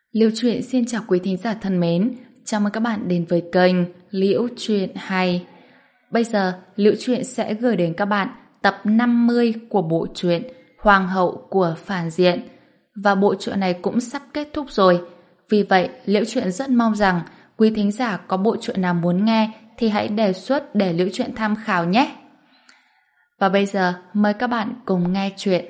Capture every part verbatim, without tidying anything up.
Liễu Chuyện xin chào quý thính giả thân mến, chào mừng các bạn đến với kênh Liễu Chuyện hay. Bây giờ, Liễu Chuyện sẽ gửi đến các bạn tập năm mươi của bộ truyện Hoàng hậu của phản diện. Và bộ truyện này cũng sắp kết thúc rồi. Vì vậy, Liễu Chuyện rất mong rằng quý thính giả có bộ truyện nào muốn nghe thì hãy đề xuất để Liễu Chuyện tham khảo nhé. Và bây giờ, mời các bạn cùng nghe chuyện.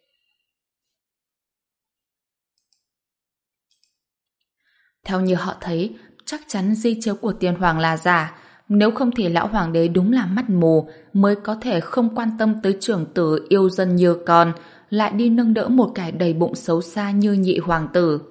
Theo như họ thấy, chắc chắn di chiếu của tiên hoàng là giả, nếu không thì lão hoàng đế đúng là mắt mù mới có thể không quan tâm tới trưởng tử yêu dân như con, lại đi nâng đỡ một kẻ đầy bụng xấu xa như nhị hoàng tử.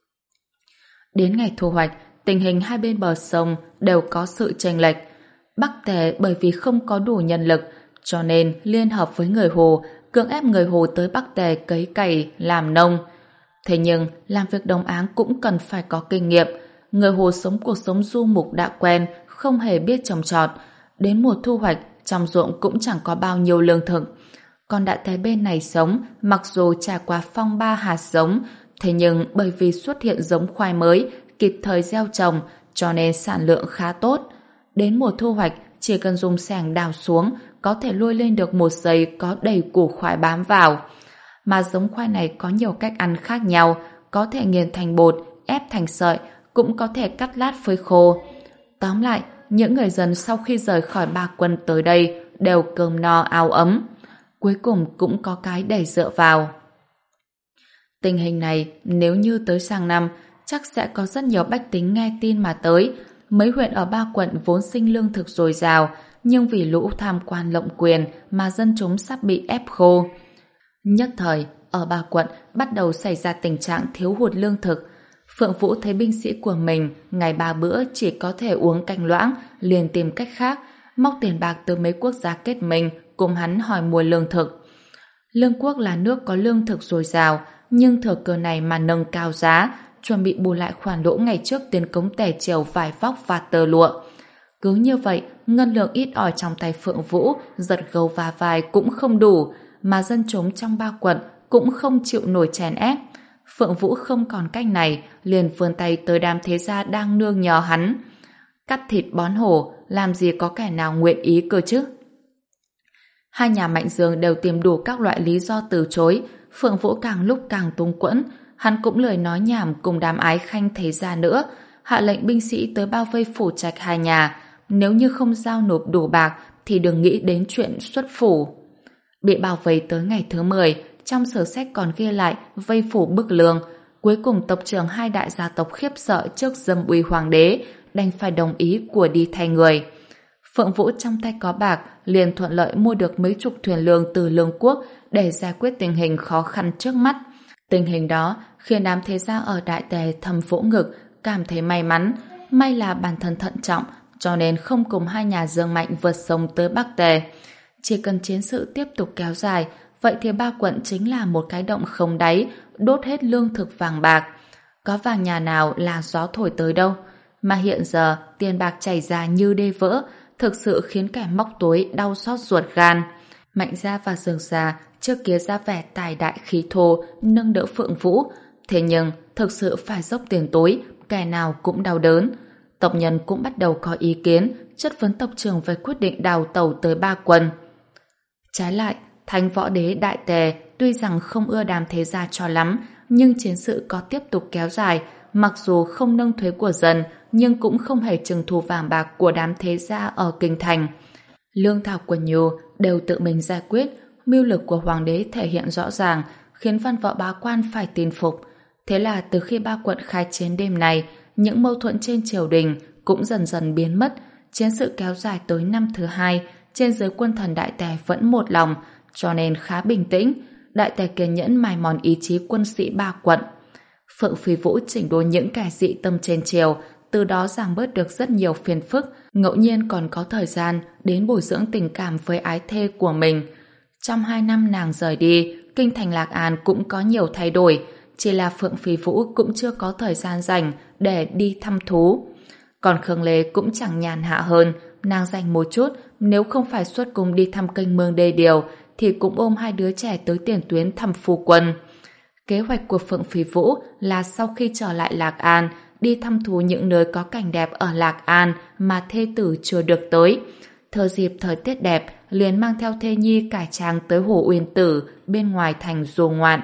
Đến ngày thu hoạch, tình hình hai bên bờ sông đều có sự chênh lệch. Bắc Tề bởi vì không có đủ nhân lực, cho nên liên hợp với người Hồ, cưỡng ép người Hồ tới Bắc Tề cấy cày, làm nông. Thế nhưng, làm việc đồng áng cũng cần phải có kinh nghiệm. Người Hồ sống cuộc sống du mục đã quen, không hề biết trồng trọt. Đến mùa thu hoạch, trong ruộng cũng chẳng có bao nhiêu lương thực. Còn Đại Tề bên này sống, mặc dù trải qua phong ba hạt giống, thế nhưng bởi vì xuất hiện giống khoai mới, kịp thời gieo trồng, cho nên sản lượng khá tốt. Đến mùa thu hoạch, chỉ cần dùng xẻng đào xuống, có thể lôi lên được một giây có đầy củ khoai bám vào. Mà giống khoai này có nhiều cách ăn khác nhau, có thể nghiền thành bột, ép thành sợi, cũng có thể cắt lát phơi khô. Tóm lại, những người dân sau khi rời khỏi Ba Quân tới đây đều cơm no áo ấm. Cuối cùng cũng có cái để dựa vào. Tình hình này, nếu như tới sang năm, chắc sẽ có rất nhiều bách tính nghe tin mà tới. Mấy huyện ở Ba Quận vốn sinh lương thực dồi dào, nhưng vì lũ tham quan lộng quyền mà dân chúng sắp bị ép khô. Nhất thời, ở Ba Quận bắt đầu xảy ra tình trạng thiếu hụt lương thực. Phượng Vũ thấy binh sĩ của mình ngày ba bữa chỉ có thể uống canh loãng, liền tìm cách khác, móc tiền bạc từ mấy quốc gia kết minh cùng hắn hỏi mua lương thực. Lương quốc là nước có lương thực dồi dào, nhưng thừa cơ này mà nâng cao giá, chuẩn bị bù lại khoản lỗ ngày trước tiền cống tẻ triều vải vóc và tơ lụa. Cứ như vậy, ngân lượng ít ỏi trong tay Phượng Vũ, giật gấu và vai cũng không đủ, mà dân chúng trong Ba Quận cũng không chịu nổi chèn ép. Phượng Vũ không còn cách này, liền vươn tay tới đám thế gia đang nương nhờ hắn. Cắt thịt bón hổ, làm gì có kẻ nào nguyện ý cơ chứ? Hai nhà Mạnh Dương đều tìm đủ các loại lý do từ chối. Phượng Vũ càng lúc càng túng quẫn, hắn cũng lười nói nhảm cùng đám ái khanh thế gia nữa, hạ lệnh binh sĩ tới bao vây phủ trạch hai nhà. Nếu như không giao nộp đủ bạc thì đừng nghĩ đến chuyện xuất phủ. Bị bao vây tới ngày thứ mười, trong sử sách còn ghi lại vây phủ bức lương. Cuối cùng tộc trưởng hai đại gia tộc khiếp sợ trước dâm uy hoàng đế, đành phải đồng ý của đi thay người. Phượng Vũ trong tay có bạc, liền thuận lợi mua được mấy chục thuyền lương từ lương quốc để giải quyết tình hình khó khăn trước mắt. Tình hình đó khiến đám thế gia ở Đại Tề thầm vỗ ngực, cảm thấy may mắn. May là bản thân thận trọng, cho nên không cùng hai nhà Dương Mạnh vượt sông tới Bắc Tề. Chỉ cần chiến sự tiếp tục kéo dài, vậy thì Ba Quận chính là một cái động không đáy, đốt hết lương thực vàng bạc. Có vàng nhà nào là gió thổi tới đâu. Mà hiện giờ tiền bạc chảy ra như đê vỡ, thực sự khiến kẻ móc túi đau xót ruột gan. Mạnh gia và Dương gia trước kia ra vẻ tài đại khí thô, nâng đỡ Phượng Vũ. Thế nhưng thực sự phải dốc tiền túi, kẻ nào cũng đau đớn. Tộc nhân cũng bắt đầu có ý kiến, chất vấn tộc trưởng về quyết định đào tẩu tới Ba Quân. Trái lại, Thánh Võ Đế Đại Tề tuy rằng không ưa đám thế gia cho lắm, nhưng chiến sự có tiếp tục kéo dài, mặc dù không nâng thuế của dân, nhưng cũng không hề trừng thu vàng bạc của đám thế gia ở kinh thành. Lương thảo quần nhu đều tự mình giải quyết, mưu lực của hoàng đế thể hiện rõ ràng, khiến văn võ bá quan phải tin phục. Thế là từ khi Ba Quận khai chiến đêm này, những mâu thuẫn trên triều đình cũng dần dần biến mất. Chiến sự kéo dài tới năm thứ hai, trên dưới quân thần Đại Tề vẫn một lòng, cho nên khá bình tĩnh. Đại Tề kiên nhẫn mài mòn ý chí quân sĩ Ba Quận. Phượng Phi Vũ chỉnh đốn những kẻ dị tâm trên triều, từ đó giảm bớt được rất nhiều phiền phức, ngẫu nhiên còn có thời gian đến bồi dưỡng tình cảm với ái thê của mình. Trong hai năm nàng rời đi, kinh thành Lạc An cũng có nhiều thay đổi, chỉ là Phượng Phi Vũ cũng chưa có thời gian rảnh để đi thăm thú. Còn Khương Lê cũng chẳng nhàn hạ hơn, nàng dành một chút, nếu không phải xuất cung đi thăm kênh mương đê điều, thì cũng ôm hai đứa trẻ tới tiền tuyến thăm phu quân. Kế hoạch của Phượng Phi Vũ là sau khi trở lại Lạc An, đi thăm thú những nơi có cảnh đẹp ở Lạc An mà thê tử chưa được tới. Thừa dịp thời tiết đẹp, liền mang theo thê nhi cải trang tới Hồ Uyên Tử bên ngoài thành du ngoạn.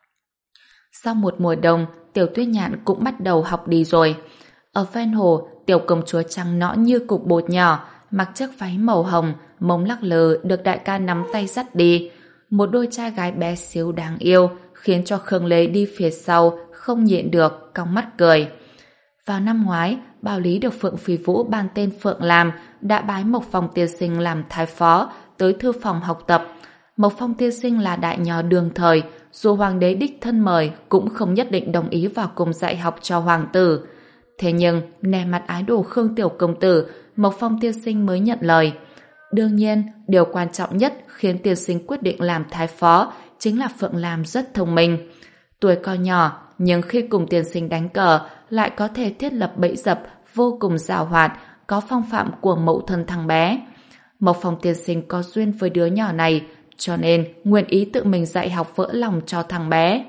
Sau một mùa đông, Tiểu Tuyết Nhạn cũng bắt đầu học đi rồi. Ở ven hồ, tiểu công chúa trắng nõn như cục bột nhỏ, mặc chiếc váy màu hồng, mông lắc lờ được đại ca nắm tay dắt đi. Một đôi trai gái bé xíu đáng yêu, khiến cho Khương Lê đi phía sau, không nhịn được, cong mắt cười. Vào năm ngoái, Bảo Lý được Phượng Phi Vũ ban tên Phượng Lam, đã bái Mộc Phong tiên sinh làm thái phó, tới thư phòng học tập. Mộc Phong tiên sinh là đại nho đương thời, dù hoàng đế đích thân mời cũng không nhất định đồng ý vào cùng dạy học cho hoàng tử. Thế nhưng, nề mặt ái đồ Khương tiểu công tử, Mộc Phong tiên sinh mới nhận lời. Đương nhiên, điều quan trọng nhất khiến tiên sinh quyết định làm thái phó chính là Phượng Lam rất thông minh. Tuổi còn nhỏ, nhưng khi cùng tiên sinh đánh cờ lại có thể thiết lập bẫy dập vô cùng giàu hoạt, có phong phạm của mẫu thân thằng bé. Mộc Phong tiên sinh có duyên với đứa nhỏ này, cho nên nguyện ý tự mình dạy học vỡ lòng cho thằng bé.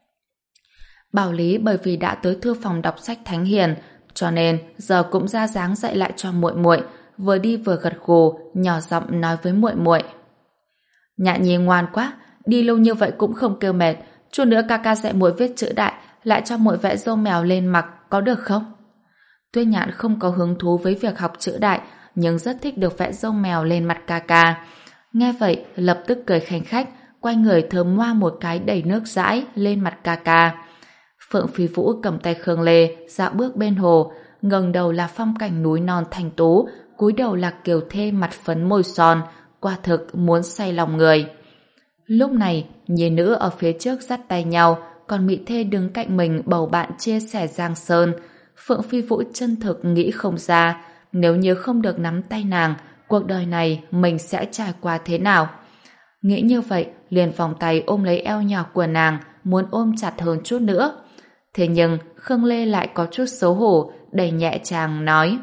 Bảo Lý bởi vì đã tới thư phòng đọc sách thánh hiền, cho nên giờ cũng ra dáng dạy lại cho muội muội, vừa đi vừa gật gù, nhỏ giọng nói với muội muội. Nhạn Nhi ngoan quá, đi lâu như vậy cũng không kêu mệt, chút nữa ca ca dạy muội viết chữ đại, lại cho muội vẽ râu mèo lên mặt, có được không? Tuyết Nhạn không có hứng thú với việc học chữ đại, nhưng rất thích được vẽ râu mèo lên mặt ca ca. Nghe vậy, lập tức cười khanh khách, quay người thơm ngoa một cái đầy nước dãi lên mặt ca ca. Phượng Phi Vũ cầm tay Khương Lê dạo bước bên hồ, ngẩng đầu là phong cảnh núi non thành tú, cúi đầu là kiều thê mặt phấn môi son, quả thực muốn say lòng người. Lúc này, nhi nữ ở phía trước dắt tay nhau, còn Mỹ Thê đứng cạnh mình bầu bạn chia sẻ giang sơn. Phượng Phi Vũ chân thực nghĩ không ra, nếu như không được nắm tay nàng, cuộc đời này mình sẽ trải qua thế nào. Nghĩ như vậy, liền vòng tay ôm lấy eo nhỏ của nàng, muốn ôm chặt hơn chút nữa. Thế nhưng, Khương Lê lại có chút xấu hổ, đầy nhẹ chàng nói: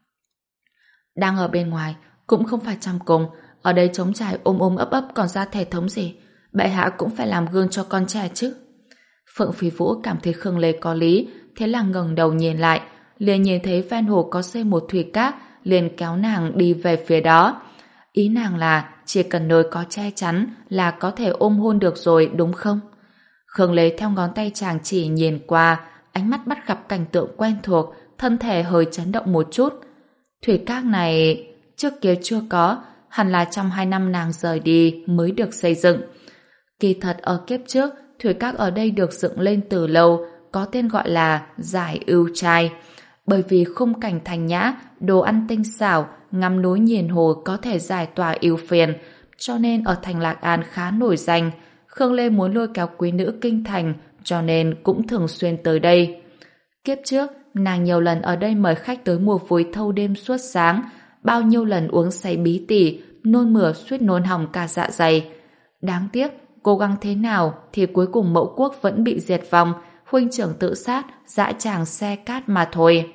đang ở bên ngoài, cũng không phải trong cung, ở đây trống trải ôm ôm ấp ấp còn ra thể thống gì, bệ hạ cũng phải làm gương cho con trẻ chứ. Phượng Phi Vũ cảm thấy Khương Lê có lý, thế là ngẩng đầu nhìn lại, liền nhìn thấy ven hồ có xây một thủy cát, liền kéo nàng đi về phía đó. Ý nàng là chỉ cần nơi có che chắn là có thể ôm hôn được rồi, đúng không? Khương Lê theo ngón tay chàng chỉ nhìn qua, ánh mắt bắt gặp cảnh tượng quen thuộc, thân thể hơi chấn động một chút. Thủy cát này trước kia chưa có, hẳn là trong hai năm nàng rời đi mới được xây dựng. Kỳ thật ở kiếp trước, thủy cát ở đây được dựng lên từ lâu, có tên gọi là Giải Ưu Trai. Bởi vì khung cảnh thanh nhã, đồ ăn tinh xảo, ngắm núi nhìn hồ có thể giải tỏa ưu phiền, cho nên ở thành Lạc An khá nổi danh. Khương Lê muốn lôi kéo quý nữ kinh thành, cho nên cũng thường xuyên tới đây. Kiếp trước, nàng nhiều lần ở đây mời khách tới mua vui thâu đêm suốt sáng, bao nhiêu lần uống say bí tỉ, nôn mửa suýt nôn hỏng cả dạ dày. Đáng tiếc, cố gắng thế nào thì cuối cùng mẫu quốc vẫn bị diệt vong, huynh trưởng tự sát, dã tràng xe cát mà thôi.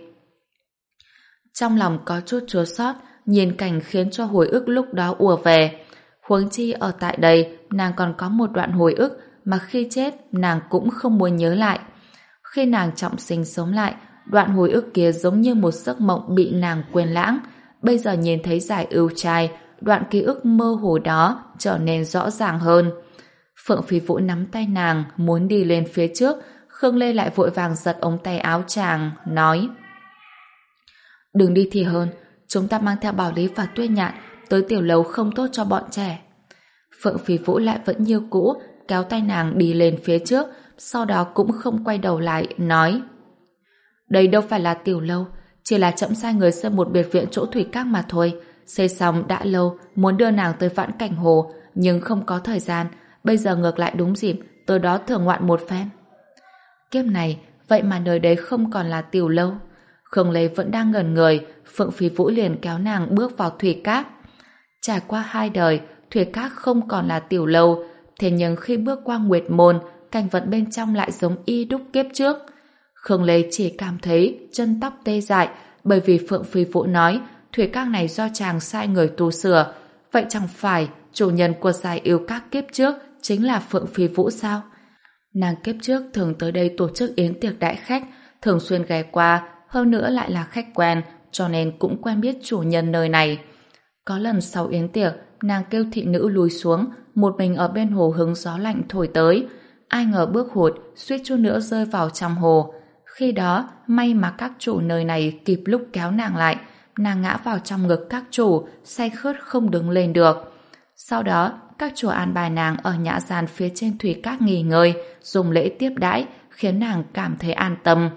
Trong lòng có chút chua xót, nhìn cảnh khiến cho hồi ức lúc đó ùa về. Huống chi ở tại đây, nàng còn có một đoạn hồi ức mà khi chết nàng cũng không muốn nhớ lại. Khi nàng trọng sinh sống lại, đoạn hồi ức kia giống như một giấc mộng bị nàng quên lãng. Bây giờ nhìn thấy Giải Ưu Trai, đoạn ký ức mơ hồ đó trở nên rõ ràng hơn. Phượng Phi Vũ nắm tay nàng, muốn đi lên phía trước, Khương Lê lại vội vàng giật ống tay áo chàng, nói: đừng đi thì hơn, chúng ta mang theo Bảo Lý và Tuyết Nhạn tới tiểu lầu không tốt cho bọn trẻ. Phượng Phi Vũ lại vẫn như cũ, kéo tay nàng đi lên phía trước, sau đó cũng không quay đầu lại, nói: đây đâu phải là tiểu lâu, chỉ là chậm sai người xây một biệt viện chỗ thủy cát mà thôi. Xây xong đã lâu, muốn đưa nàng tới vãn cảnh hồ, nhưng không có thời gian, bây giờ ngược lại đúng dịp, tới đó thưởng ngoạn một phen. Kiếp này, vậy mà nơi đấy không còn là tiểu lâu. Khương Lê vẫn đang ngẩn người, Phượng Phi Vũ liền kéo nàng bước vào thủy cát. Trải qua hai đời, thủy cát không còn là tiểu lâu, thế nhưng khi bước qua Nguyệt Môn, cảnh vật bên trong lại giống y đúc kiếp trước. Khương Lê chỉ cảm thấy chân tóc tê dại, bởi vì Phượng Phi Vũ nói thủy cát này do chàng sai người tu sửa. Vậy chẳng phải chủ nhân của Giải Ưu Các kiếp trước chính là Phượng Phi Vũ sao? Nàng kiếp trước thường tới đây tổ chức yến tiệc đãi khách, thường xuyên ghé qua, hơn nữa lại là khách quen, cho nên cũng quen biết chủ nhân nơi này. Có lần sau yến tiệc, nàng kêu thị nữ lùi xuống, một mình ở bên hồ hứng gió lạnh thổi tới. Ai ngờ bước hụt, suýt chút nữa rơi vào trong hồ. Khi đó, may mà các chủ nơi này kịp lúc kéo nàng lại, nàng ngã vào trong ngực các chủ, say khướt không đứng lên được. Sau đó, các chủ an bài nàng ở nhã gian phía trên thủy cát nghỉ ngơi, dùng lễ tiếp đãi, khiến nàng cảm thấy an tâm.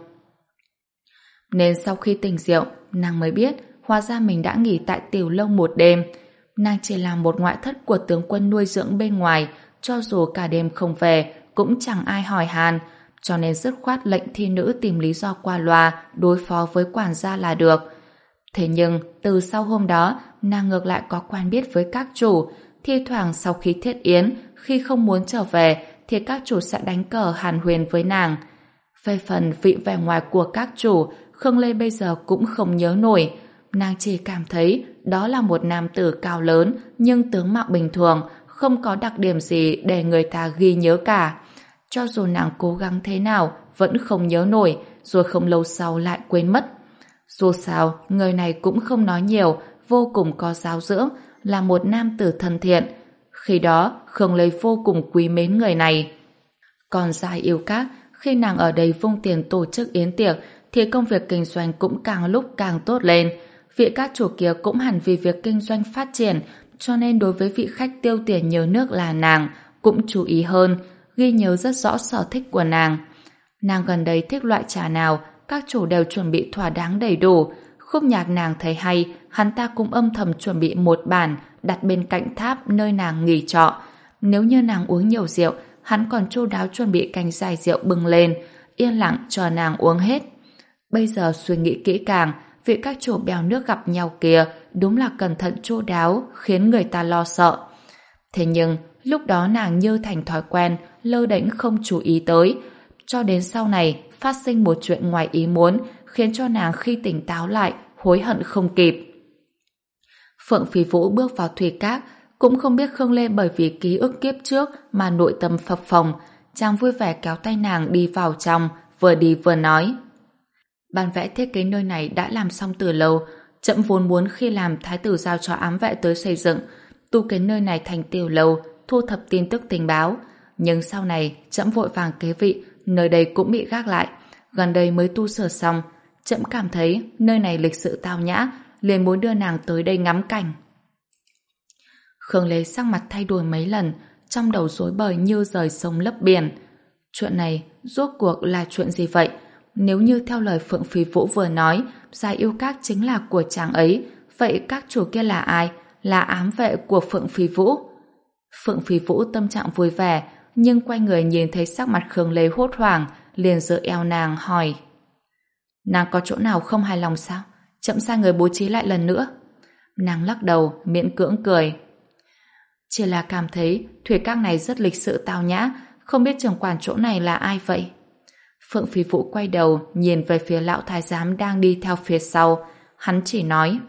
Nên sau khi tỉnh rượu, nàng mới biết hóa ra mình đã nghỉ tại tiểu lâu một đêm. Nàng chỉ là một ngoại thất của tướng quân nuôi dưỡng bên ngoài, cho dù cả đêm không về, cũng chẳng ai hỏi han, cho nên dứt khoát lệnh thi nữ tìm lý do qua loa đối phó với quản gia là được. Thế nhưng, từ sau hôm đó, nàng ngược lại có quen biết với các chủ, thi thoảng sau khi thiết yến, khi không muốn trở về, thì các chủ sẽ đánh cờ hàn huyền với nàng. Về phần vị vẻ ngoài của các chủ, Khương Lê bây giờ cũng không nhớ nổi. Nàng chỉ cảm thấy đó là một nam tử cao lớn, nhưng tướng mạo bình thường, không có đặc điểm gì để người ta ghi nhớ cả. Cho dù nàng cố gắng thế nào, vẫn không nhớ nổi, rồi không lâu sau lại quên mất. Dù sao, người này cũng không nói nhiều, vô cùng có giáo dưỡng, là một nam tử thân thiện. Khi đó, Khương Lê vô cùng quý mến người này. Còn Giai Yêu Các, khi nàng ở đây vung tiền tổ chức yến tiệc, thì công việc kinh doanh cũng càng lúc càng tốt lên. Vị các chủ kia cũng hẳn vì việc kinh doanh phát triển, cho nên đối với vị khách tiêu tiền nhớ nước là nàng, cũng chú ý hơn, ghi nhớ rất rõ sở thích của nàng. Nàng gần đây thích loại trà nào, các chủ đều chuẩn bị thỏa đáng đầy đủ. Khúc nhạc nàng thấy hay, hắn ta cũng âm thầm chuẩn bị một bản đặt bên cạnh tháp nơi nàng nghỉ trọ. Nếu như nàng uống nhiều rượu, hắn còn chu đáo chuẩn bị canh giải rượu bưng lên, yên lặng chờ nàng uống hết. Bây giờ suy nghĩ kỹ càng, vị các chủ bèo nước gặp nhau kia đúng là cẩn thận chu đáo, khiến người ta lo sợ. Thế nhưng, lúc đó nàng như thành thói quen, lơ đễnh không chú ý tới. Cho đến sau này, phát sinh một chuyện ngoài ý muốn, khiến cho nàng khi tỉnh táo lại, hối hận không kịp. Phượng Phi Vũ bước vào thủy cát, cũng không biết Khương Lê bởi vì ký ức kiếp trước mà nội tâm phập phồng. Chàng vui vẻ kéo tay nàng đi vào trong, vừa đi vừa nói. Bản vẽ thiết kế nơi này đã làm xong từ lâu, trẫm vốn muốn khi làm thái tử giao cho ám vệ tới xây dựng, tu kiến nơi này thành tiểu lâu, thu thập tin tức tình báo. Nhưng sau này, trẫm vội vàng kế vị, nơi đây cũng bị gác lại. Gần đây mới tu sửa xong, trẫm cảm thấy nơi này lịch sự tao nhã, liền muốn đưa nàng tới đây ngắm cảnh. Khương Lê sắc mặt thay đổi mấy lần, trong đầu rối bời như rời sông lấp biển. Chuyện này rốt cuộc là chuyện gì vậy? Nếu như theo lời Phượng Phi Vũ vừa nói, Giai Yêu Các chính là của chàng ấy, vậy các chủ kia là ai? Là ám vệ của Phượng Phi Vũ. Phượng Phi Vũ tâm trạng vui vẻ, nhưng quay người nhìn thấy sắc mặt Khương Lê hốt hoảng, liền giơ eo nàng hỏi. Nàng có chỗ nào không hài lòng sao? Chậm sai người bố trí lại lần nữa. Nàng lắc đầu, miễn cưỡng cười. Chỉ là cảm thấy thủy các này rất lịch sự tao nhã, không biết trưởng quản chỗ này là ai vậy? Phượng Phi Vũ quay đầu, nhìn về phía lão thái giám đang đi theo phía sau. Hắn chỉ nói.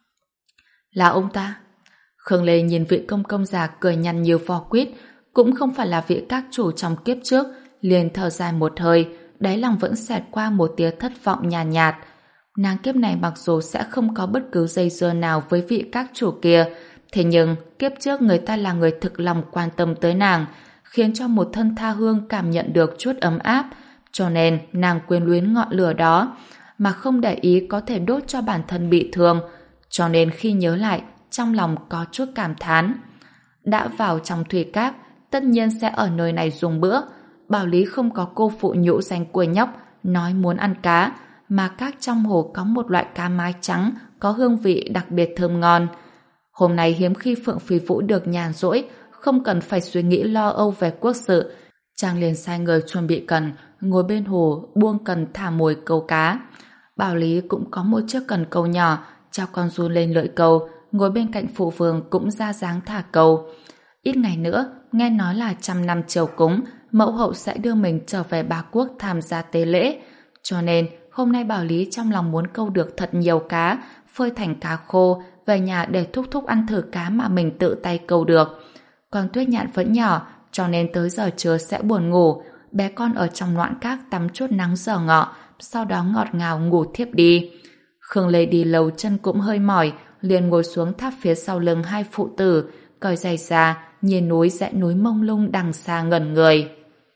Là ông ta. Khương Lê nhìn vị công công già cười nhăn như vò quýt, cũng không phải là vị các chủ trong kiếp trước, liền thở dài một hơi, đáy lòng vẫn xẹt qua một tia thất vọng nhàn nhạt, nhạt. Nàng kiếp này mặc dù sẽ không có bất cứ dây dưa nào với vị các chủ kia, thế nhưng kiếp trước người ta là người thực lòng quan tâm tới nàng, khiến cho một thân tha hương cảm nhận được chút ấm áp, cho nên nàng quyến luyến ngọn lửa đó, mà không để ý có thể đốt cho bản thân bị thương, cho nên khi nhớ lại, trong lòng có chút cảm thán. Đã vào trong thủy cát, tất nhiên sẽ ở nơi này dùng bữa. Bảo Lý không có cô phụ nhũ danh của nhóc, nói muốn ăn cá, mà các trong hồ có một loại cá mái trắng có hương vị đặc biệt thơm ngon. Hôm nay hiếm khi Phượng Phi Vũ được nhàn rỗi, không cần phải suy nghĩ lo âu về quốc sự, chàng liền sai người chuẩn bị cần, ngồi bên hồ buông cần thả mồi câu cá. Bảo Lý cũng có một chiếc cần câu nhỏ, cho con run lên lưỡi câu, ngồi bên cạnh phụ vương cũng ra dáng thả câu. Ít ngày nữa, nghe nói là trăm năm triều cúng, mẫu hậu sẽ đưa mình trở về Ba Quốc tham gia tế lễ, cho nên hôm nay Bảo Lý trong lòng muốn câu được thật nhiều cá, phơi thành cá khô, về nhà để thúc thúc ăn thử cá mà mình tự tay câu được. Còn Tuyết Nhạn vẫn nhỏ, cho nên tới giờ trưa sẽ buồn ngủ, bé con ở trong loạn các tắm chút nắng giờ ngọ, sau đó ngọt ngào ngủ thiếp đi. Khương Lê đi lâu chân cũng hơi mỏi, liền ngồi xuống tháp phía sau lưng hai phụ tử, cởi giày ra, nhìn núi dãy núi mông lung đằng xa ngẩn người.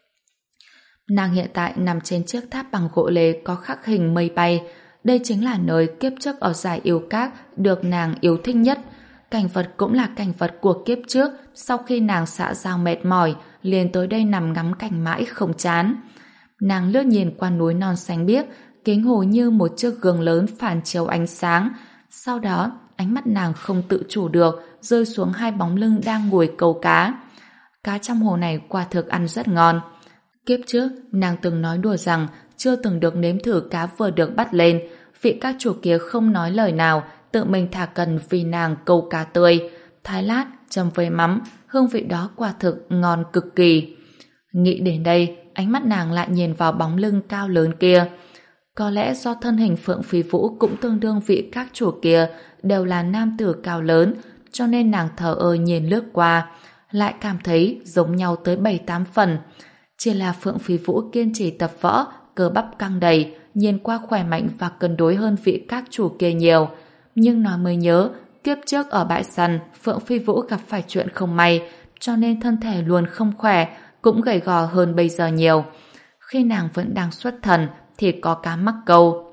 Nàng hiện tại nằm trên chiếc tháp bằng gỗ lê có khắc hình mây bay. Đây chính là nơi kiếp trước ở dải yêu các được nàng yêu thích nhất. Cảnh vật cũng là cảnh vật của kiếp trước, sau khi nàng xã giao mệt mỏi, liền tới đây nằm ngắm cảnh mãi không chán. Nàng lướt nhìn qua núi non xanh biếc, kính hồ như một chiếc gương lớn phản chiếu ánh sáng. Sau đó, ánh mắt nàng không tự chủ được, rơi xuống hai bóng lưng đang ngồi câu cá. Cá trong hồ này quả thực ăn rất ngon. Kiếp trước, nàng từng nói đùa rằng chưa từng được nếm thử cá vừa được bắt lên. Vị các chủ kia không nói lời nào, tự mình thả cần vì nàng câu cá tươi. Thái lát, chấm với mắm, hương vị đó quả thực ngon cực kỳ. Nghĩ đến đây, ánh mắt nàng lại nhìn vào bóng lưng cao lớn kia. Có lẽ do thân hình Phượng Phi Vũ cũng tương đương vị các chủ kia đều là nam tử cao lớn, cho nên nàng thờ ơ nhìn lướt qua, lại cảm thấy giống nhau tới bảy tám phần. Chỉ là Phượng Phi Vũ kiên trì tập võ, cơ bắp căng đầy, nhìn qua khỏe mạnh và cân đối hơn vị các chủ kia nhiều. Nhưng nói mới nhớ, kiếp trước ở bãi săn, Phượng Phi Vũ gặp phải chuyện không may, cho nên thân thể luôn không khỏe, cũng gầy gò hơn bây giờ nhiều. Khi nàng vẫn đang xuất thần, thì có cá mắc câu.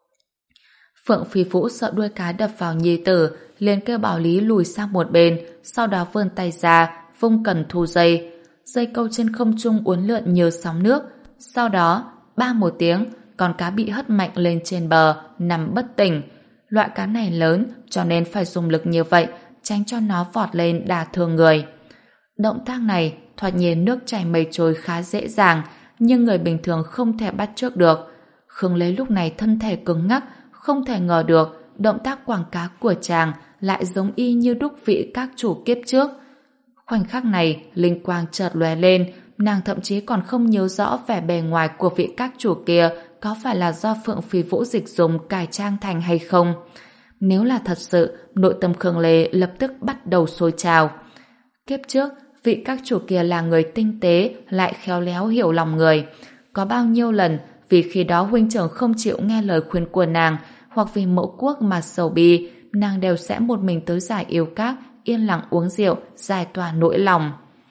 Phượng Phi Vũ sợ đuôi cá đập vào nhi tử, liền kêu Bảo Lý lùi sang một bên, sau đó vươn tay ra, vung cần thu dây. Dây câu trên không trung uốn lượn như sóng nước. Sau đó, ba một tiếng, con cá bị hất mạnh lên trên bờ, nằm bất tỉnh. Loại cá này lớn, cho nên phải dùng lực như vậy, tránh cho nó vọt lên đả thương người. Động tác này, thoạt nhìn nước chảy mây trôi khá dễ dàng, nhưng người bình thường không thể bắt chước được. Khương Lê lúc này thân thể cứng ngắc, không thể ngờ được động tác quảng cá của chàng lại giống y như đúc vị các chủ kiếp trước. Khoảnh khắc này, linh quang chợt lóe lên, nàng thậm chí còn không nhớ rõ vẻ bề ngoài của vị các chủ kia có phải là do Phượng Phi Vũ dịch dùng cải trang thành hay không. Nếu là thật sự, nội tâm Khương Lê lập tức bắt đầu sôi trào. Kiếp trước, vị các chủ kia là người tinh tế, lại khéo léo hiểu lòng người. Có bao nhiêu lần, vì khi đó huynh trưởng không chịu nghe lời khuyên của nàng, hoặc vì mẫu quốc mà sầu bi, nàng đều sẽ một mình tới giải yêu các, yên lặng uống rượu, giải tỏa nỗi lòng.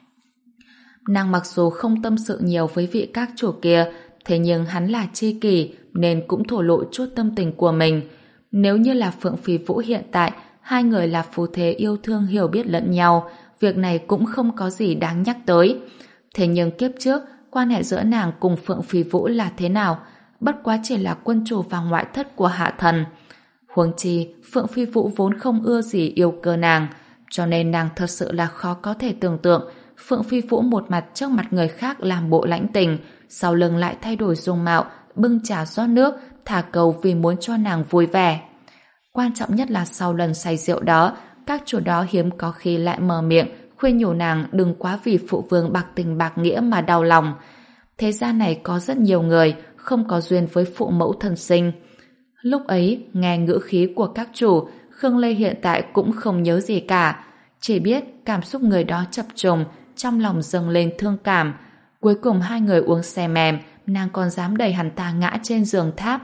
Nàng mặc dù không tâm sự nhiều với vị các chủ kia, thế nhưng hắn là tri kỷ, nên cũng thổ lộ chút tâm tình của mình. Nếu như là Phượng Phi Vũ hiện tại, hai người là phù thế yêu thương hiểu biết lẫn nhau, việc này cũng không có gì đáng nhắc tới. Thế nhưng kiếp trước, quan hệ giữa nàng cùng Phượng Phi Vũ là thế nào? Bất quá chỉ là quân chủ và ngoại thất của hạ thần. Huống chi, Phượng Phi Vũ vốn không ưa gì yêu cơ nàng, cho nên nàng thật sự là khó có thể tưởng tượng Phượng Phi Vũ một mặt trước mặt người khác làm bộ lãnh tình, sau lưng lại thay đổi dung mạo, bưng trà rót nước, thả cầu vì muốn cho nàng vui vẻ. Quan trọng nhất là sau lần say rượu đó, các chủ đó hiếm có khi lại mở miệng khuyên nhủ nàng đừng quá vì phụ vương bạc tình bạc nghĩa mà đau lòng. Thế gian này có rất nhiều người không có duyên với phụ mẫu thân sinh. Lúc ấy, nghe ngữ khí của các chủ, Khương Lê hiện tại cũng không nhớ gì cả. Chỉ biết cảm xúc người đó chập trùng, trong lòng dâng lên thương cảm. Cuối cùng hai người uống xe mềm, nàng còn dám đẩy hắn ta ngã trên giường tháp.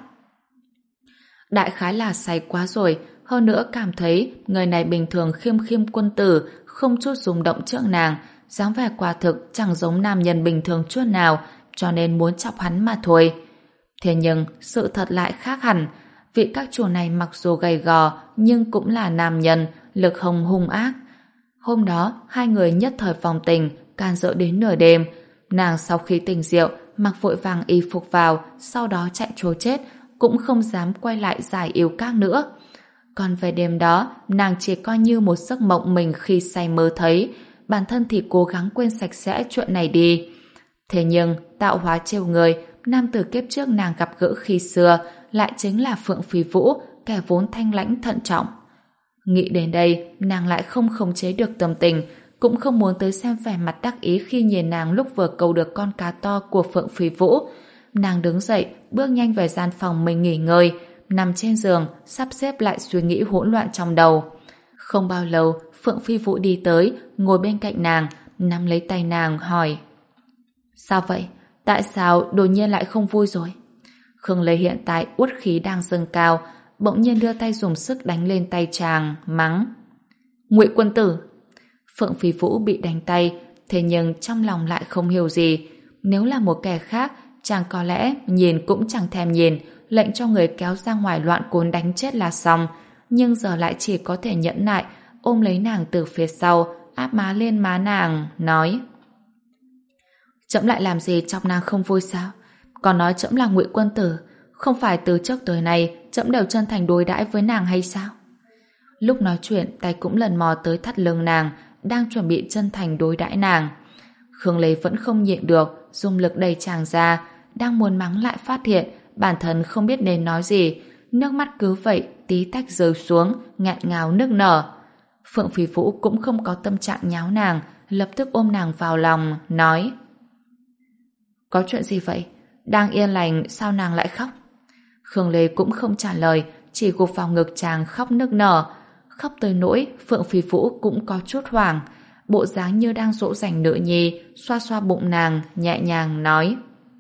Đại khái là say quá rồi, hơn nữa cảm thấy người này bình thường khiêm khiêm quân tử, không chút rung động trước nàng, dáng vẻ quả thực chẳng giống nam nhân bình thường chút nào, cho nên muốn chọc hắn mà thôi. Thế nhưng sự thật lại khác hẳn. Vị các chủ này mặc dù gầy gò nhưng cũng là nam nhân, lực hồng hung ác. Hôm đó hai người nhất thời vòng tình, can dỡ đến nửa đêm. Nàng sau khi tỉnh rượu mặc vội vàng y phục vào, sau đó chạy trối chết, cũng không dám quay lại giải yêu các nữa. Còn về đêm đó, nàng chỉ coi như một giấc mộng mình khi say mơ thấy, bản thân thì cố gắng quên sạch sẽ chuyện này đi. Thế nhưng tạo hóa trêu người, nam tử kiếp trước nàng gặp gỡ khi xưa lại chính là Phượng Phi Vũ, kẻ vốn thanh lãnh thận trọng. Nghĩ đến đây, nàng lại không khống chế được tâm tình, cũng không muốn tới xem vẻ mặt đắc ý khi nhìn nàng lúc vừa câu được con cá to của Phượng Phi Vũ. Nàng đứng dậy, bước nhanh về gian phòng mình nghỉ ngơi, nằm trên giường, sắp xếp lại suy nghĩ hỗn loạn trong đầu. Không bao lâu, Phượng Phi Vũ đi tới, ngồi bên cạnh nàng, nắm lấy tay nàng, hỏi: Sao vậy? Tại sao đột nhiên lại không vui rồi? Khương Lê hiện tại uất khí đang dâng cao, bỗng nhiên đưa tay dùng sức đánh lên tay chàng, mắng. Ngụy Quân Tử! Phượng Phi Vũ bị đánh tay, thế nhưng trong lòng lại không hiểu gì. Nếu là một kẻ khác, chàng có lẽ nhìn cũng chẳng thèm nhìn, lệnh cho người kéo ra ngoài loạn côn đánh chết là xong. Nhưng giờ lại chỉ có thể nhẫn nại, ôm lấy nàng từ phía sau, áp má lên má nàng, nói. Trẫm lại làm gì trong nàng không vui sao? Còn nói trẫm là Ngụy Quân Tử, không phải từ trước tới nay trẫm đều chân thành đối đãi với nàng hay sao? Lúc nói chuyện, tay cũng lần mò tới thắt lưng nàng, đang chuẩn bị chân thành đối đãi nàng. Khương Lê vẫn không nhịn được, dùng lực đẩy chàng ra, đang muốn mắng lại phát hiện bản thân không biết nên nói gì, nước mắt cứ vậy tí tách rơi xuống, nghẹn ngào nức nở. Phượng Phi Vũ cũng không có tâm trạng nháo nàng, lập tức ôm nàng vào lòng, nói. Có chuyện gì vậy? Đang yên lành sao nàng lại khóc? Khương Lê cũng không trả lời, chỉ gục vào ngực chàng khóc nức nở. Khóc tới nỗi Phượng Phi Vũ cũng có chút hoảng, bộ dáng như đang dỗ dành nữ nhi, xoa xoa bụng nàng, nhẹ nhàng nói.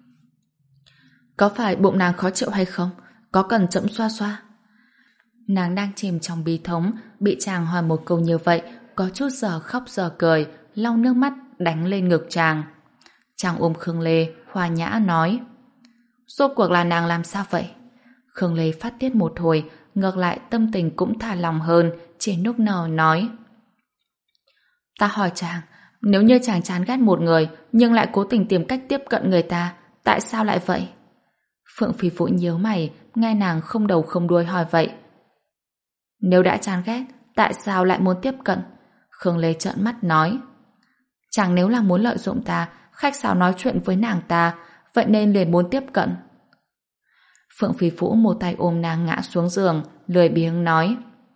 Có phải bụng nàng khó chịu hay không? Có cần trẫm xoa xoa? Nàng đang chìm trong bi thống, bị chàng hỏi một câu như vậy, có chút giờ khóc giờ cười, lau nước mắt đánh lên ngực chàng. Chàng ôm Khương Lê, hòa nhã nói. Rốt cuộc là nàng làm sao vậy? Khương Lê phát tiết một hồi, ngược lại tâm tình cũng thả lòng hơn, chỉ nức nở nói. Ta hỏi chàng, nếu như chàng chán ghét một người, nhưng lại cố tình tìm cách tiếp cận người ta, tại sao lại vậy? Phượng Phi Vũ nhíu mày, nghe nàng không đầu không đuôi hỏi vậy. Nếu đã chán ghét, tại sao lại muốn tiếp cận? Khương Lê trợn mắt nói. Chàng nếu là muốn lợi dụng ta, khách sáo nói chuyện với nàng ta, vậy nên liền muốn tiếp cận. Phượng Phi Vũ một tay ôm nàng ngã xuống giường, lười biếng nói.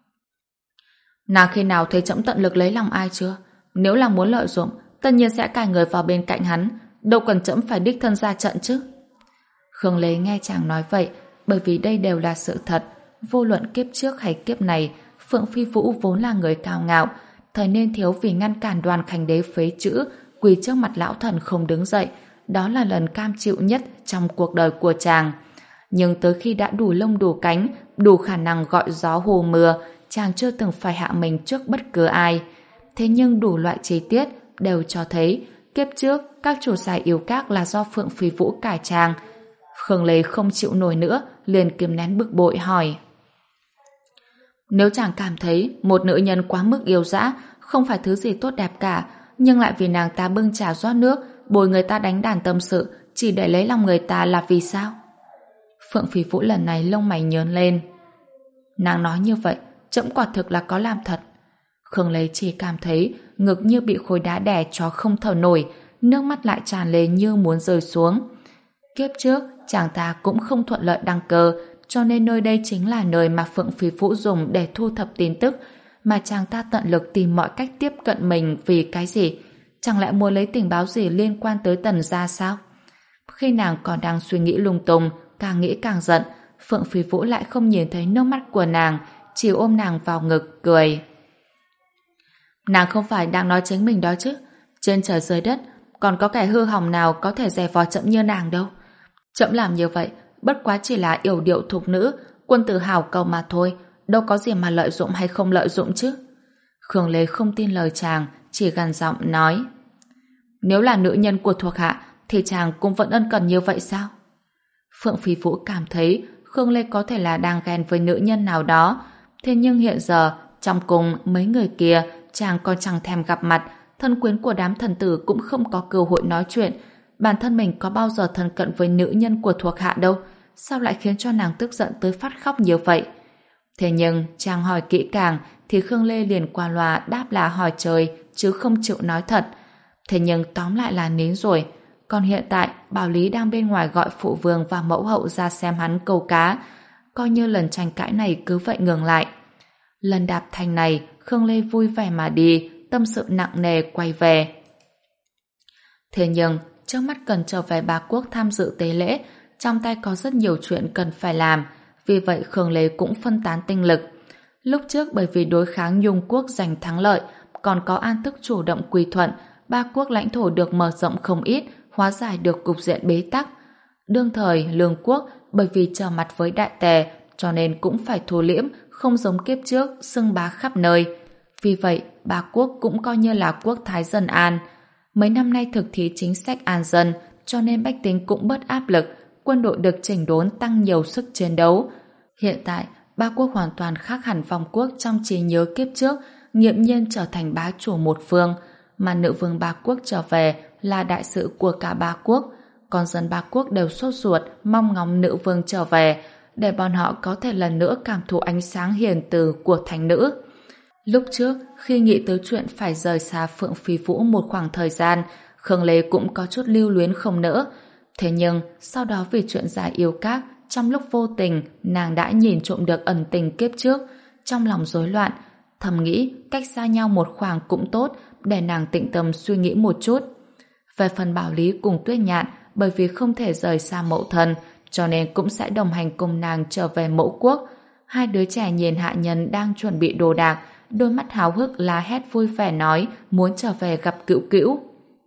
Nàng khi nào thấy trẫm tận lực lấy lòng ai chưa? Nếu là muốn lợi dụng, tất nhiên sẽ cài người vào bên cạnh hắn, đâu cần trẫm phải đích thân ra trận chứ. Khương Lê nghe chàng nói vậy, bởi vì đây đều là sự thật, vô luận kiếp trước hay kiếp này, Phượng Phi Vũ vốn là người cao ngạo, thời nên thiếu vì ngăn cản Đoàn Khánh Đế phế chữ, quỳ trước mặt lão thần không đứng dậy, đó là lần cam chịu nhất trong cuộc đời của chàng. Nhưng tới khi đã đủ lông đủ cánh, đủ khả năng gọi gió hù mưa, chàng chưa từng phải hạ mình trước bất cứ ai. Thế nhưng đủ loại chi tiết đều cho thấy kiếp trước các chủ sai yêu các là do Phượng Phi Vũ cải trang. Khương Lê không chịu nổi nữa, liền kiềm nén bực bội hỏi. Nếu chàng cảm thấy một nữ nhân quá mức yêu dã, không phải thứ gì tốt đẹp cả, nhưng lại vì nàng ta bưng trà rót nước, bồi người ta đánh đàn tâm sự, chỉ để lấy lòng người ta là vì sao? Phượng Phi Vũ lần này lông mày nhớn lên. Nàng nói như vậy, trẫm quả thực là có làm thật. Khương Lê chỉ cảm thấy ngực như bị khối đá đè cho không thở nổi, nước mắt lại tràn lên như muốn rơi xuống. Kiếp trước, chàng ta cũng không thuận lợi đăng cơ, cho nên nơi đây chính là nơi mà Phượng Phi Vũ dùng để thu thập tin tức, mà chàng ta tận lực tìm mọi cách tiếp cận mình vì cái gì? Chẳng lẽ muốn lấy tình báo gì liên quan tới Tần gia sao? Khi nàng còn đang suy nghĩ lung tung, càng nghĩ càng giận, Phượng Phi Vũ lại không nhìn thấy nước mắt của nàng, chỉ ôm nàng vào ngực, cười. Nàng không phải đang nói chính mình đó chứ? Trên trời dưới đất, còn có kẻ hư hỏng nào có thể dè vò chậm như nàng đâu. Chậm làm như vậy, bất quá chỉ là yểu điệu thục nữ, quân tử hào cầu mà thôi, đâu có gì mà lợi dụng hay không lợi dụng chứ. Khương Lê không tin lời chàng, chỉ gằn giọng nói. Nếu là nữ nhân của thuộc hạ, thì chàng cũng vẫn ân cần như vậy sao? Phượng Phi Vũ cảm thấy Khương Lê có thể là đang ghen với nữ nhân nào đó, thế nhưng hiện giờ, trong cùng mấy người kia, chàng còn chẳng thèm gặp mặt, thân quyến của đám thần tử cũng không có cơ hội nói chuyện. Bản thân mình có bao giờ thân cận với nữ nhân của thuộc hạ đâu, sao lại khiến cho nàng tức giận tới phát khóc như vậy? Thế nhưng, chàng hỏi kỹ càng, thì Khương Lê liền qua loa đáp là hỏi trời, chứ không chịu nói thật. Thế nhưng tóm lại là nín rồi. Còn hiện tại, Bảo Lý đang bên ngoài gọi phụ vương và mẫu hậu ra xem hắn câu cá. Coi như lần tranh cãi này cứ vậy ngừng lại. Lần đạp thành này, Khương Lê vui vẻ mà đi, tâm sự nặng nề quay về. Thế nhưng, trước mắt cần trở về Bá Quốc tham dự tế lễ, trong tay có rất nhiều chuyện cần phải làm, vì vậy Khương Lê cũng phân tán tinh lực. Lúc trước bởi vì đối kháng Nhung Quốc giành thắng lợi, còn có An Tức chủ động quy thuận, ba quốc lãnh thổ được mở rộng không ít, hóa giải được cục diện bế tắc. Đương thời, Lương quốc bởi vì trở mặt với Đại Tề cho nên cũng phải thu liễm, không giống kiếp trước xưng bá khắp nơi. Vì vậy, ba quốc cũng coi như là quốc thái dân an. Mấy năm nay thực thi chính sách an dân, cho nên bách tính cũng bớt áp lực, quân đội được chỉnh đốn tăng nhiều sức chiến đấu. Hiện tại, ba quốc hoàn toàn khác hẳn Phong quốc trong trí nhớ kiếp trước, nghiễm nhiên trở thành bá chủ một phương, mà nữ vương ba quốc trở về là đại sự của cả ba quốc. Con dân ba quốc đều sốt ruột mong ngóng nữ vương trở về để bọn họ có thể lần nữa cảm thụ ánh sáng hiền từ của thánh nữ. Lúc trước, khi nghĩ tới chuyện phải rời xa Phượng Phi Vũ một khoảng thời gian, Khương Lê cũng có chút lưu luyến không nỡ. Thế nhưng, sau đó vì chuyện giải yêu các, trong lúc vô tình, nàng đã nhìn trộm được ẩn tình kiếp trước. Trong lòng rối loạn, thầm nghĩ cách xa nhau một khoảng cũng tốt để nàng tĩnh tâm suy nghĩ một chút. Về phần Bảo Lý cùng Tuyết Nhạn, bởi vì không thể rời xa mẫu thân, cho nên cũng sẽ đồng hành cùng nàng trở về mẫu quốc. Hai đứa trẻ nhìn hạ nhân đang chuẩn bị đồ đạc, đôi mắt háo hức la hét vui vẻ nói muốn trở về gặp cữu cữu.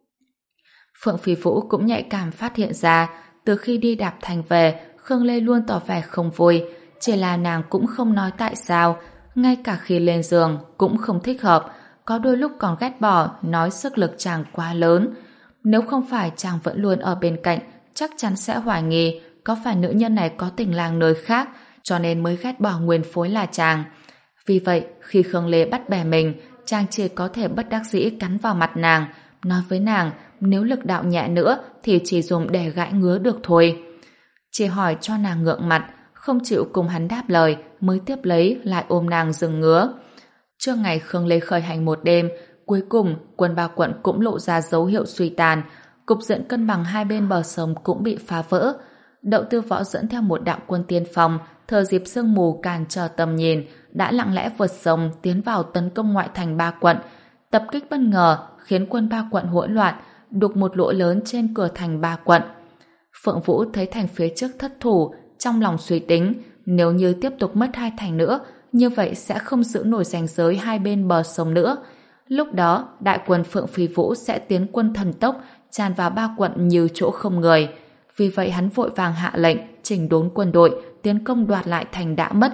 Phượng Phi Vũ cũng nhạy cảm phát hiện ra, từ khi đi đạp thành về, Khương Lê luôn tỏ vẻ không vui, chỉ là nàng cũng không nói tại sao, ngay cả khi lên giường cũng không thích hợp, có đôi lúc còn ghét bỏ, nói sức lực chàng quá lớn. Nếu không phải chàng vẫn luôn ở bên cạnh, chắc chắn sẽ hoài nghi có phải nữ nhân này có tình làng nơi khác, cho nên mới ghét bỏ nguyên phối là chàng. Vì vậy, khi Khương Lê bắt bẻ mình, chàng chỉ có thể bất đắc dĩ cắn vào mặt nàng, nói với nàng nếu lực đạo nhẹ nữa thì chỉ dùng để gãi ngứa được thôi. Chỉ hỏi cho nàng ngượng mặt, không chịu cùng hắn đáp lời, mới tiếp lấy lại ôm nàng dừng ngứa. Trước ngày Khương Lê khởi hành một đêm, cuối cùng quân ba quận cũng lộ ra dấu hiệu suy tàn, cục diện cân bằng hai bên bờ sông cũng bị phá vỡ. Đậu Tư Võ dẫn theo một đạo quân tiên phong, thừa dịp sương mù cản trở tầm nhìn, đã lặng lẽ vượt sông tiến vào tấn công ngoại thành ba quận. Tập kích bất ngờ khiến quân ba quận hỗn loạn, đục một lỗ lớn trên cửa thành ba quận. Phượng Vũ thấy thành phía trước thất thủ, trong lòng suy tính, nếu như tiếp tục mất hai thành nữa, như vậy sẽ không giữ nổi ranh giới hai bên bờ sông nữa. Lúc đó, đại quân Phượng Phi Vũ sẽ tiến quân thần tốc, tràn vào ba quận như chỗ không người. Vì vậy hắn vội vàng hạ lệnh, chỉnh đốn quân đội, tiến công đoạt lại thành đã mất.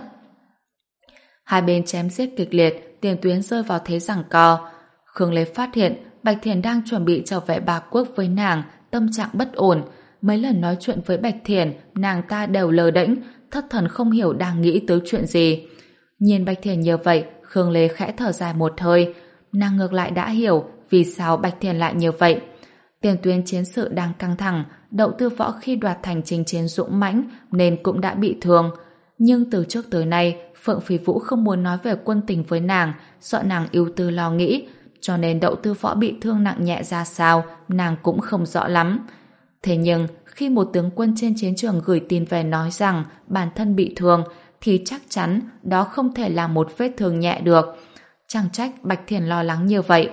Hai bên chém giết kịch liệt, tiền tuyến rơi vào thế giằng co. Khương Lê phát hiện Bạch Thiền đang chuẩn bị trở về Ba Quốc với nàng, tâm trạng bất ổn. Mấy lần nói chuyện với Bạch Thiền, nàng ta đều lờ đễnh, thất thần không hiểu đang nghĩ tới chuyện gì. Nhìn Bạch Thiền như vậy, Khương Lê khẽ thở dài một hơi. Nàng ngược lại đã hiểu vì sao Bạch Thiền lại như vậy. Tiền tuyến chiến sự đang căng thẳng, Đậu Tư Võ khi đoạt thành chinh chiến dũng mãnh nên cũng đã bị thương. Nhưng từ trước tới nay, Phượng Phi Vũ không muốn nói về quân tình với nàng, sợ nàng ưu tư lo nghĩ, cho nên Đậu Tư Võ bị thương nặng nhẹ ra sao, nàng cũng không rõ lắm. Thế nhưng, khi một tướng quân trên chiến trường gửi tin về nói rằng bản thân bị thương, thì chắc chắn đó không thể là một vết thương nhẹ được. Chẳng trách Bạch Thiền lo lắng như vậy.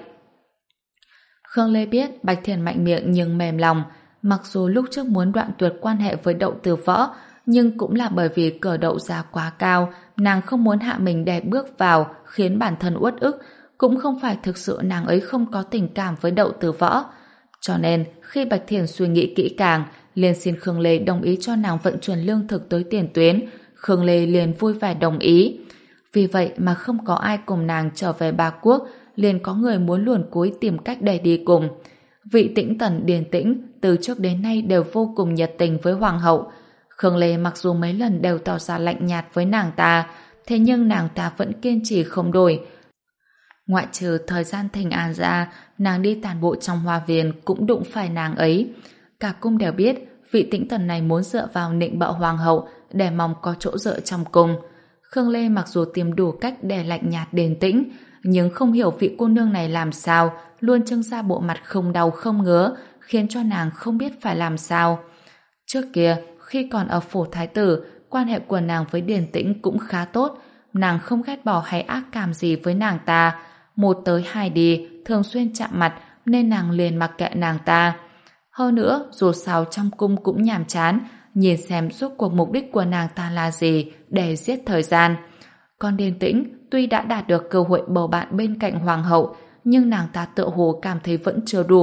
Khương Lê biết Bạch Thiền mạnh miệng nhưng mềm lòng. Mặc dù lúc trước muốn đoạn tuyệt quan hệ với Đậu Tư Võ, nhưng cũng là bởi vì cờ đậu giá quá cao, nàng không muốn hạ mình để bước vào, khiến bản thân uất ức. Cũng không phải thực sự nàng ấy không có tình cảm với Đậu Tư Võ. Cho nên, khi Bạch Thiền suy nghĩ kỹ càng, liền xin Khương Lê đồng ý cho nàng vận chuyển lương thực tới tiền tuyến. Khương Lê liền vui vẻ đồng ý. Vì vậy mà không có ai cùng nàng trở về Ba Quốc, liền có người muốn luồn cúi tìm cách để đi cùng. Vị Tĩnh Tần Điền Tĩnh từ trước đến nay đều vô cùng nhiệt tình với Hoàng hậu. Khương Lê mặc dù mấy lần đều tỏ ra lạnh nhạt với nàng ta, thế nhưng nàng ta vẫn kiên trì không đổi. Ngoại trừ thời gian thỉnh an ra, nàng đi tản bộ trong hoa viên cũng đụng phải nàng ấy. Cả cung đều biết vị Tĩnh Tần này muốn dựa vào nịnh bợ Hoàng hậu để mong có chỗ dựa trong cung. Khương Lê mặc dù tìm đủ cách để lạnh nhạt Điền Tĩnh, nhưng không hiểu vị cô nương này làm sao luôn trưng ra bộ mặt không đau không ngứa, khiến cho nàng không biết phải làm sao. Trước kia, khi còn ở phủ thái tử, quan hệ của nàng với Điền Tĩnh cũng khá tốt. Nàng không ghét bỏ hay ác cảm gì với nàng ta. Một tới hai đi, thường xuyên chạm mặt, nên nàng liền mặc kệ nàng ta. Hơn nữa, dù sao trong cung cũng nhàm chán, nhìn xem suốt cuộc mục đích của nàng ta là gì để giết thời gian. Còn Điền Tĩnh tuy đã đạt được cơ hội bầu bạn bên cạnh Hoàng hậu, nhưng nàng ta tựa hồ cảm thấy vẫn chưa đủ.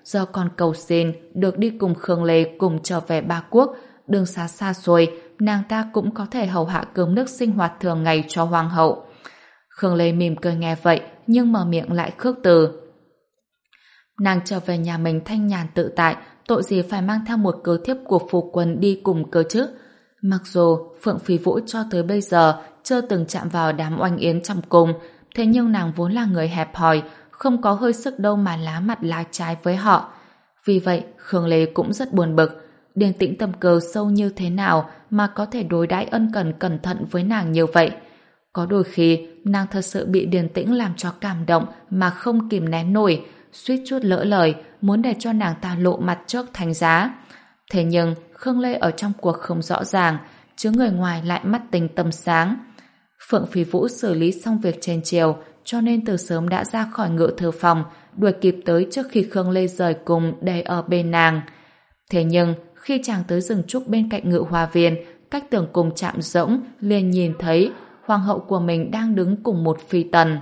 giờ còn cầu xin được đi cùng Khương Lê cùng trở về Ba Quốc, đường xa xa xôi, nàng ta cũng có thể hầu hạ cơm nước sinh hoạt thường ngày cho hoàng hậu. Khương Lê mỉm cười nghe vậy, nhưng mở miệng lại khước từ. Nàng trở về nhà mình thanh nhàn tự tại, tội gì phải mang theo một cớ thiếp của phu quân đi cùng cơ chứ? Mặc dù Phượng Phi Vũ cho tới bây giờ chưa từng chạm vào đám oanh yến trong cung, thế nhưng nàng vốn là người hẹp hòi, không có hơi sức đâu mà lá mặt lá trái với họ. Vì vậy, Khương Lê cũng rất buồn bực. Điền Tĩnh tâm cơ sâu như thế nào mà có thể đối đãi ân cần cẩn thận với nàng như vậy? Có đôi khi, nàng thật sự bị Điền Tĩnh làm cho cảm động mà không kìm nén nổi, suýt chút lỡ lời, muốn để cho nàng ta lộ mặt trước thánh giá. Thế nhưng, Khương Lê ở trong cuộc không rõ ràng, chứ người ngoài lại mắt tinh tâm sáng. Phượng Phi Vũ xử lý xong việc trên triều, cho nên từ sớm đã ra khỏi ngự thư phòng, đuổi kịp tới trước khi Khương Lê rời cùng để ở bên nàng. Thế nhưng, khi chàng tới rừng trúc bên cạnh ngự hoa viên, cách tường cùng chạm rỗng, liền nhìn thấy hoàng hậu của mình đang đứng cùng một phi tần.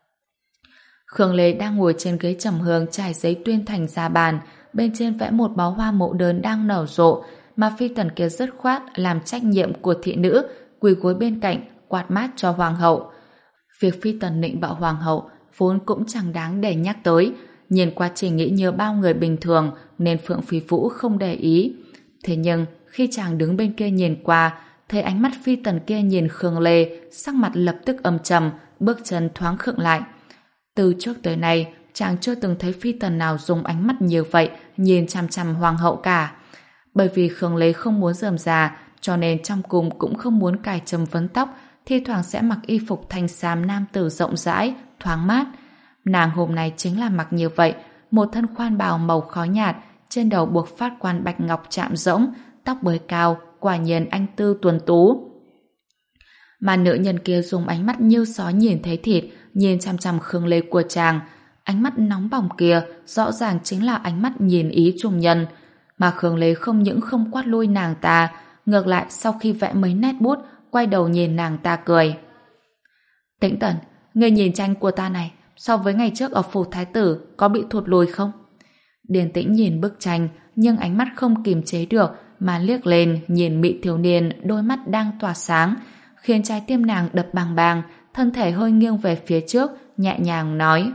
Khương Lê đang ngồi trên ghế trầm hương trải giấy tuyên thành ra bàn, bên trên vẽ một bó hoa mộ đơn đang nở rộ, mà phi tần kia dứt khoát làm trách nhiệm của thị nữ, quỳ gối bên cạnh, quạt mát cho hoàng hậu. Việc phi tần nịnh bợ hoàng hậu vốn cũng chẳng đáng để nhắc tới, nhìn qua chỉ nghĩ như bao người bình thường nên Phượng Phi Vũ không để ý. Thế nhưng khi chàng đứng bên kia nhìn qua, thấy ánh mắt phi tần kia nhìn Khương Lê, sắc mặt lập tức âm trầm, bước chân thoáng khựng lại. Từ trước tới nay, chàng chưa từng thấy phi tần nào dùng ánh mắt như vậy nhìn chằm chằm hoàng hậu cả. Bởi vì Khương Lê không muốn rườm rà, cho nên trong cung cũng không muốn cài châm vấn tóc, thi thoảng sẽ mặc y phục thanh xám nam tử rộng rãi, thoáng mát. Nàng hôm nay chính là mặc như vậy, một thân khoan bào màu khói nhạt, trên đầu buộc phát quan bạch ngọc chạm rỗng, tóc bới cao, quả nhiên anh tư tuấn tú. Mà nữ nhân kia dùng ánh mắt như sói nhìn thấy thịt, nhìn chằm chằm Khương Lê của chàng. Ánh mắt nóng bỏng kia rõ ràng chính là ánh mắt nhìn ý trùng nhân. Mà Khương Lê không những không quát lui nàng ta, ngược lại sau khi vẽ mấy nét bút, quay đầu nhìn nàng ta cười. Tĩnh Tần, người nhìn tranh của ta này, so với ngày trước ở phủ thái tử có bị thụt lùi không? Điền Tĩnh nhìn bức tranh, nhưng ánh mắt không kìm chế được mà liếc lên nhìn mỹ thiếu niên đôi mắt đang tỏa sáng, khiến trái tim nàng đập bàng bàng, thân thể hơi nghiêng về phía trước, nhẹ nhàng nói: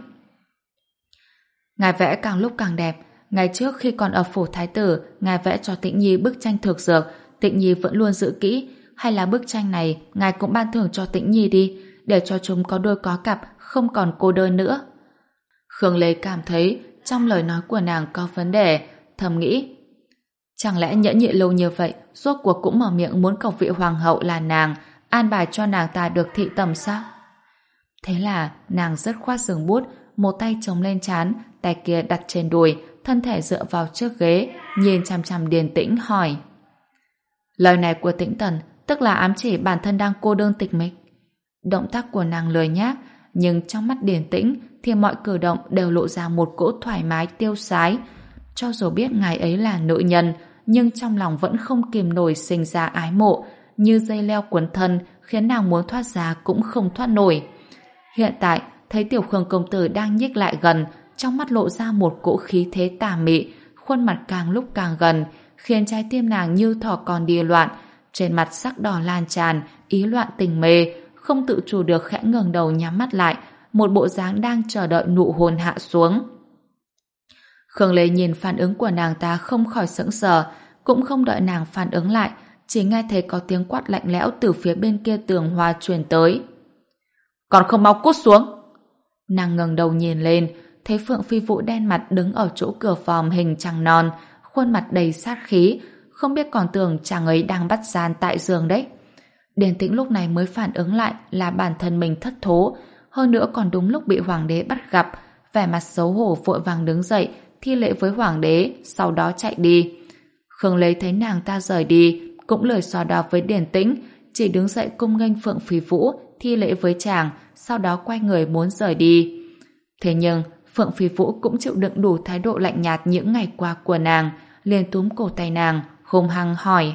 Ngài vẽ càng lúc càng đẹp. Ngày trước khi còn ở phủ thái tử, ngài vẽ cho Tĩnh Nhi bức tranh thực dược, Tĩnh Nhi vẫn luôn giữ kỹ. Hay là bức tranh này ngài cũng ban thưởng cho Tĩnh Nhi đi, để cho chúng có đôi có cặp, không còn cô đơn nữa. Khương Lê cảm thấy trong lời nói của nàng có vấn đề, thầm nghĩ: chẳng lẽ nhẫn nhịn lâu như vậy, rốt cuộc cũng mở miệng muốn cầu vị hoàng hậu là nàng, an bài cho nàng ta được thị tầm sao? Thế là nàng dứt khoát dừng bút, một tay chống lên trán, tay kia đặt trên đùi, thân thể dựa vào chiếc ghế, nhìn chằm chằm Điền Tĩnh hỏi: lời này của Tĩnh Tần tức là ám chỉ bản thân đang cô đơn tịch mịch. Động tác của nàng lười nhác, nhưng trong mắt Điền Tĩnh thì mọi cử động đều lộ ra một cỗ thoải mái tiêu sái. Cho dù biết ngài ấy là nữ nhân, nhưng trong lòng vẫn không kìm nổi sinh ra ái mộ, như dây leo quấn thân, khiến nàng muốn thoát ra cũng không thoát nổi. Hiện tại, thấy Tiểu Khương công tử đang nhích lại gần, trong mắt lộ ra một cỗ khí thế tà mị, khuôn mặt càng lúc càng gần, khiến trái tim nàng như thỏ con đi loạn, trên mặt sắc đỏ lan tràn, ý loạn tình mê, không tự chủ được khẽ ngẩng đầu nhắm mắt lại, một bộ dáng đang chờ đợi nụ hôn hạ xuống. Khương Lê nhìn phản ứng của nàng ta không khỏi sững sờ, cũng không đợi nàng phản ứng lại, chỉ nghe thấy có tiếng quát lạnh lẽo từ phía bên kia tường hoa truyền tới. Còn không mau cút xuống! Nàng ngẩng đầu nhìn lên, thấy Phượng Phi Vũ đen mặt đứng ở chỗ cửa phòng hình trăng non, khuôn mặt đầy sát khí, không biết còn tưởng chàng ấy đang bắt gian tại giường đấy. Điền Tĩnh lúc này mới phản ứng lại là bản thân mình thất thố, hơn nữa còn đúng lúc bị hoàng đế bắt gặp, vẻ mặt xấu hổ vội vàng đứng dậy, thi lễ với hoàng đế, sau đó chạy đi. Khương Lê thấy nàng ta rời đi, cũng lời xò đỏ với Điền Tĩnh, chỉ đứng dậy cung nghênh Phượng Phi Vũ, thi lễ với chàng, sau đó quay người muốn rời đi. Thế nhưng, Phượng Phi Vũ cũng chịu đựng đủ thái độ lạnh nhạt những ngày qua của nàng, liền túm cổ tay nàng, hung hăng hỏi: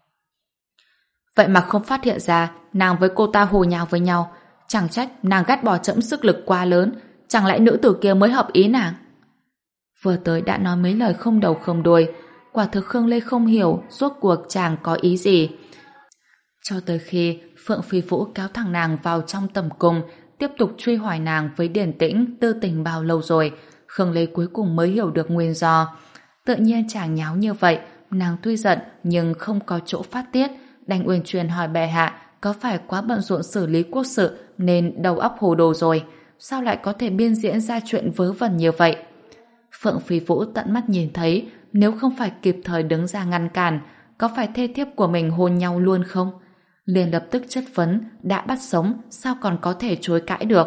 vậy mà không phát hiện ra nàng với cô ta hồ nhào với nhau, chẳng trách nàng gắt bỏ chẫm sức lực quá lớn, chẳng lẽ nữ tử kia mới hợp ý nàng? Vừa tới đã nói mấy lời không đầu không đuôi. Quả thực Khương Lê không hiểu rốt cuộc chàng có ý gì. Cho tới khi Phượng Phi Vũ kéo thằng nàng vào trong tầm cung, tiếp tục truy hỏi nàng với Điền Tĩnh tư tình bao lâu rồi, Khương Lê cuối cùng mới hiểu được nguyên do. Tự nhiên chàng nháo như vậy, nàng tuy giận nhưng không có chỗ phát tiết, đành uyển chuyển hỏi bệ hạ có phải quá bận rộn xử lý quốc sự nên đầu óc hồ đồ rồi, sao lại có thể biên diễn ra chuyện vớ vẩn như vậy. Phượng Phi Vũ tận mắt nhìn thấy, nếu không phải kịp thời đứng ra ngăn cản, có phải thê thiếp của mình hôn nhau luôn không? Liền lập tức chất vấn, đã bắt sống, sao còn có thể chối cãi được?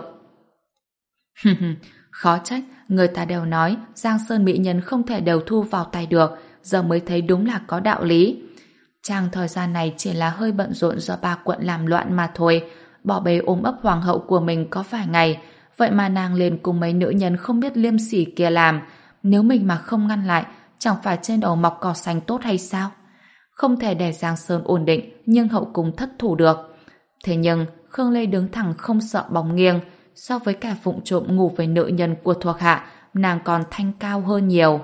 Khó trách, người ta đều nói Giang Sơn mỹ nhân không thể đều thu vào tay được, giờ mới thấy đúng là có đạo lý. Chàng thời gian này chỉ là hơi bận rộn do ba quận làm loạn mà thôi, bỏ bê ôm ấp hoàng hậu của mình có vài ngày, vậy mà nàng liền cùng mấy nữ nhân không biết liêm sỉ kia làm, nếu mình mà không ngăn lại, chẳng phải trên đầu mọc cỏ xanh tốt hay sao? Không thể để Giang Sơn ổn định nhưng hậu cung thất thủ được. Thế nhưng Khương Lê đứng thẳng không sợ bóng nghiêng, so với cả vụng trộm ngủ với nữ nhân của thuộc hạ, nàng còn thanh cao hơn nhiều.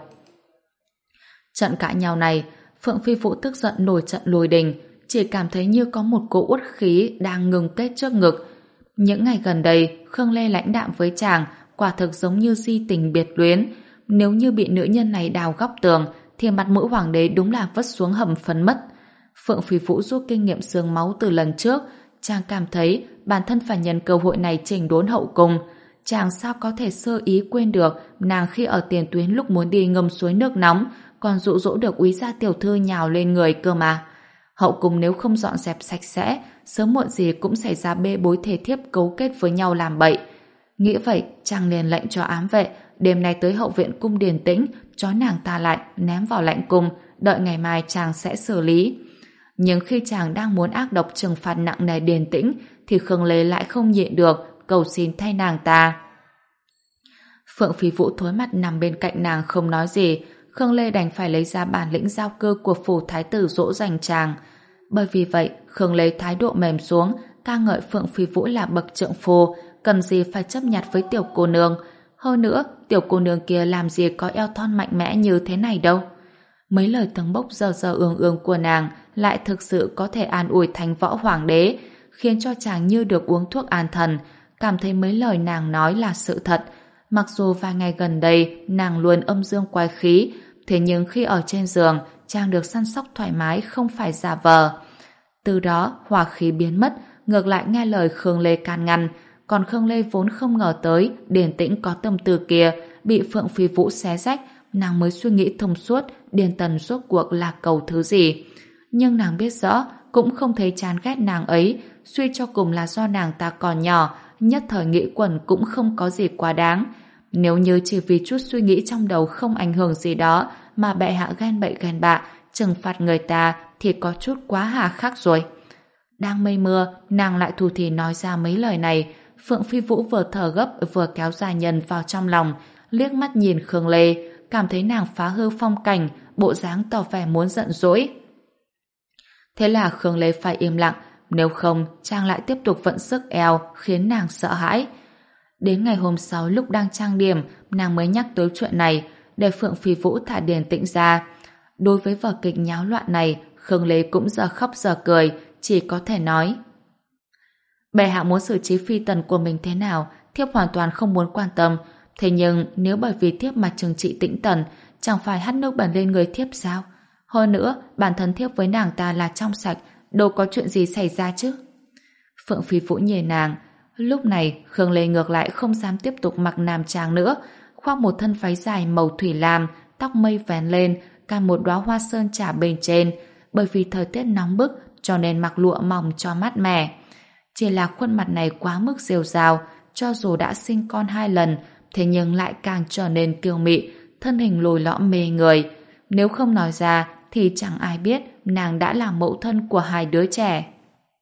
Trận cãi nhau này, Phượng Phi Vũ tức giận nổi trận lôi đình, chỉ cảm thấy như có một cỗ uất khí đang ngừng kết trước ngực. Những ngày gần đây, Khương Lê lãnh đạm với chàng, quả thực giống như si tình biệt luyến. Nếu như bị nữ nhân này đào góc tường, thì mặt mũi hoàng đế đúng là vất xuống hầm phân mất. Phượng Phi Vũ rút kinh nghiệm xương máu từ lần trước, chàng cảm thấy bản thân phải nhân cơ hội này chỉnh đốn hậu cung. Chàng sao có thể sơ ý quên được nàng khi ở tiền tuyến lúc muốn đi ngâm suối nước nóng, còn dụ dỗ được úy gia tiểu thư nhào lên người cơ mà. Hậu cung nếu không dọn dẹp sạch sẽ, sớm muộn gì cũng xảy ra bê bối thể thiếp cấu kết với nhau làm bậy. Nghĩ vậy, chàng liền lệnh cho ám vệ đêm nay tới hậu viện cung Điền Tĩnh, trói nàng ta lại, ném vào lạnh cung, đợi ngày mai chàng sẽ xử lý. Nhưng khi chàng đang muốn ác độc trừng phạt nặng nề Điền Tĩnh, thì Khương Lê lại không nhịn được, cầu xin thay nàng ta. Phượng Phi Vũ thối mặt nằm bên cạnh nàng không nói gì, Khương Lê đành phải lấy ra bản lĩnh giao cơ của phủ thái tử dỗ dành chàng. Bởi vì vậy, Khương Lê thái độ mềm xuống, ca ngợi Phượng Phi Vũ là bậc trượng phu, cần gì phải chấp nhặt với tiểu cô nương. Hơn nữa, tiểu cô nương kia làm gì có eo thon mạnh mẽ như thế này đâu. Mấy lời tầng bốc dơ dơ ương ương của nàng lại thực sự có thể an ủi thành võ hoàng đế, khiến cho chàng như được uống thuốc an thần, cảm thấy mấy lời nàng nói là sự thật. Mặc dù vài ngày gần đây nàng luôn âm dương quái khí, thế nhưng khi ở trên giường, chàng được săn sóc thoải mái, không phải giả vờ. Từ đó, hỏa khí biến mất, ngược lại nghe lời Khương Lê can ngăn, còn Khương Lê vốn không ngờ tới Điền Tĩnh có tâm tư kia, bị Phượng Phi Vũ xé rách, nàng mới suy nghĩ thông suốt Điền Tần rốt cuộc là cầu thứ gì. Nhưng nàng biết rõ, cũng không thấy chán ghét nàng ấy, suy cho cùng là do nàng ta còn nhỏ, nhất thời nghĩ quẩn cũng không có gì quá đáng. Nếu như chỉ vì chút suy nghĩ trong đầu không ảnh hưởng gì đó mà bệ hạ ghen bậy ghen bạ, trừng phạt người ta thì có chút quá hà khắc rồi. Đang mây mưa, nàng lại thù thì nói ra mấy lời này. Phượng Phi Vũ vừa thở gấp vừa kéo gia nhân vào trong lòng, liếc mắt nhìn Khương Lê, cảm thấy nàng phá hư phong cảnh, bộ dáng tỏ vẻ muốn giận dỗi. Thế là Khương Lê phải im lặng, nếu không chàng lại tiếp tục vận sức eo khiến nàng sợ hãi. Đến ngày hôm sau lúc đang trang điểm, nàng mới nhắc tới chuyện này để Phượng Phi Vũ thả Điền Tĩnh ra. Đối với vở kịch nháo loạn này, Khương Lê cũng giờ khóc giờ cười, chỉ có thể nói: bệ hạ muốn xử trí phi tần của mình thế nào, thiếp hoàn toàn không muốn quan tâm. Thế nhưng nếu bởi vì thiếp mà trừng trị Tĩnh Tần, chẳng phải hắt nước bẩn lên người thiếp sao? Hơn nữa, bản thân thiếp với nàng ta là trong sạch, đâu có chuyện gì xảy ra chứ. Phượng Phi Vũ nhìn nàng. Lúc này Khương Lê ngược lại không dám tiếp tục mặc nam trang nữa, khoác một thân váy dài màu thủy lam, tóc mây vén lên, cài một đóa hoa sơn trà bên trên. Bởi vì thời tiết nóng bức cho nên mặc lụa mỏng cho mát mẻ. Chỉ là khuôn mặt này quá mức rêu rao, cho dù đã sinh con hai lần, thế nhưng lại càng trở nên kiêu mị, thân hình lồi lõm mê người. Nếu không nói ra thì chẳng ai biết nàng đã là mẫu thân của hai đứa trẻ.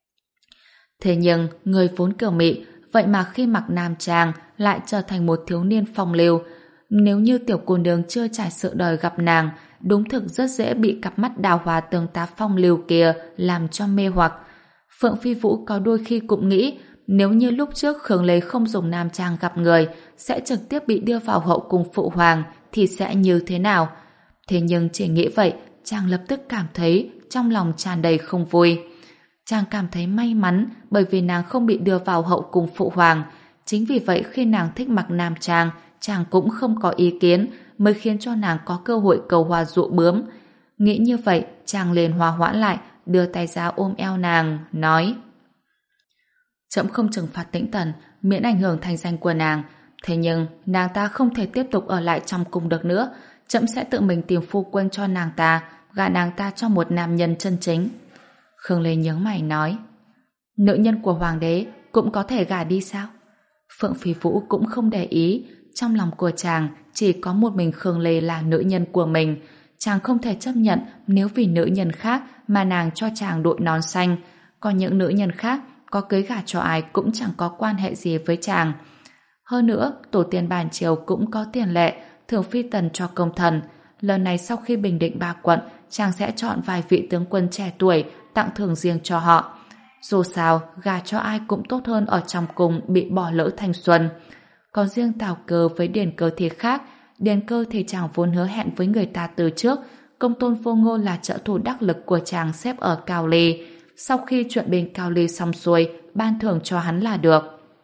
Thế nhưng người vốn kiều mị, vậy mà khi mặc nam trang lại trở thành một thiếu niên phong lưu. Nếu như tiểu cô nương chưa trải sự đời gặp nàng, đúng thực rất dễ bị cặp mắt đào hoa tương tá phong lưu kia làm cho mê hoặc. Phượng Phi Vũ có đôi khi cũng nghĩ Nếu như lúc trước Khương Lê không dùng nam trang gặp người sẽ trực tiếp bị đưa vào hậu cung phụ hoàng thì sẽ như thế nào? Thế nhưng chỉ nghĩ vậy, chàng lập tức cảm thấy trong lòng tràn đầy không vui. Chàng cảm thấy may mắn bởi vì nàng không bị đưa vào hậu cung phụ hoàng. Chính vì vậy khi nàng thích mặc nam trang, chàng cũng không có ý kiến, mới khiến cho nàng có cơ hội cầu hoa dụ bướm. Nghĩ như vậy, chàng liền hòa hoãn lại, đưa tay ra ôm eo nàng, nói: Trẫm không trừng phạt Tĩnh Tần, miễn ảnh hưởng thành danh của nàng. Thế nhưng, nàng ta không thể tiếp tục ở lại trong cung được nữa. Trẫm sẽ tự mình tìm phu quân cho nàng ta, gả nàng ta cho một nam nhân chân chính. Khương Lê nhướng mày nói: Nữ nhân của hoàng đế cũng có thể gả đi sao? Phượng Phi Vũ cũng không để ý, trong lòng của chàng chỉ có một mình Khương Lê là nữ nhân của mình. Chàng không thể chấp nhận nếu vì nữ nhân khác mà nàng cho chàng đội nón xanh. Còn những nữ nhân khác có cưới gả cho ai cũng chẳng có quan hệ gì với chàng. Hơn nữa, tổ tiên bản triều cũng có tiền lệ thưởng phi tần cho công thần. Lần này sau khi bình định ba quận, chàng sẽ chọn vài vị tướng quân trẻ tuổi tặng thưởng riêng cho họ. Dù sao, gả cho ai cũng tốt hơn ở trong cung bị bỏ lỡ thanh xuân. Còn riêng Tào Cơ với Điền Cơ thì khác. Điền Cơ thì chàng vốn hứa hẹn với người ta từ trước, công tôn Vô Ngô là trợ thủ đắc lực của chàng xếp ở Cao Ly. Sau khi chuyện bên Cao Ly xong xuôi, ban thưởng cho hắn là được.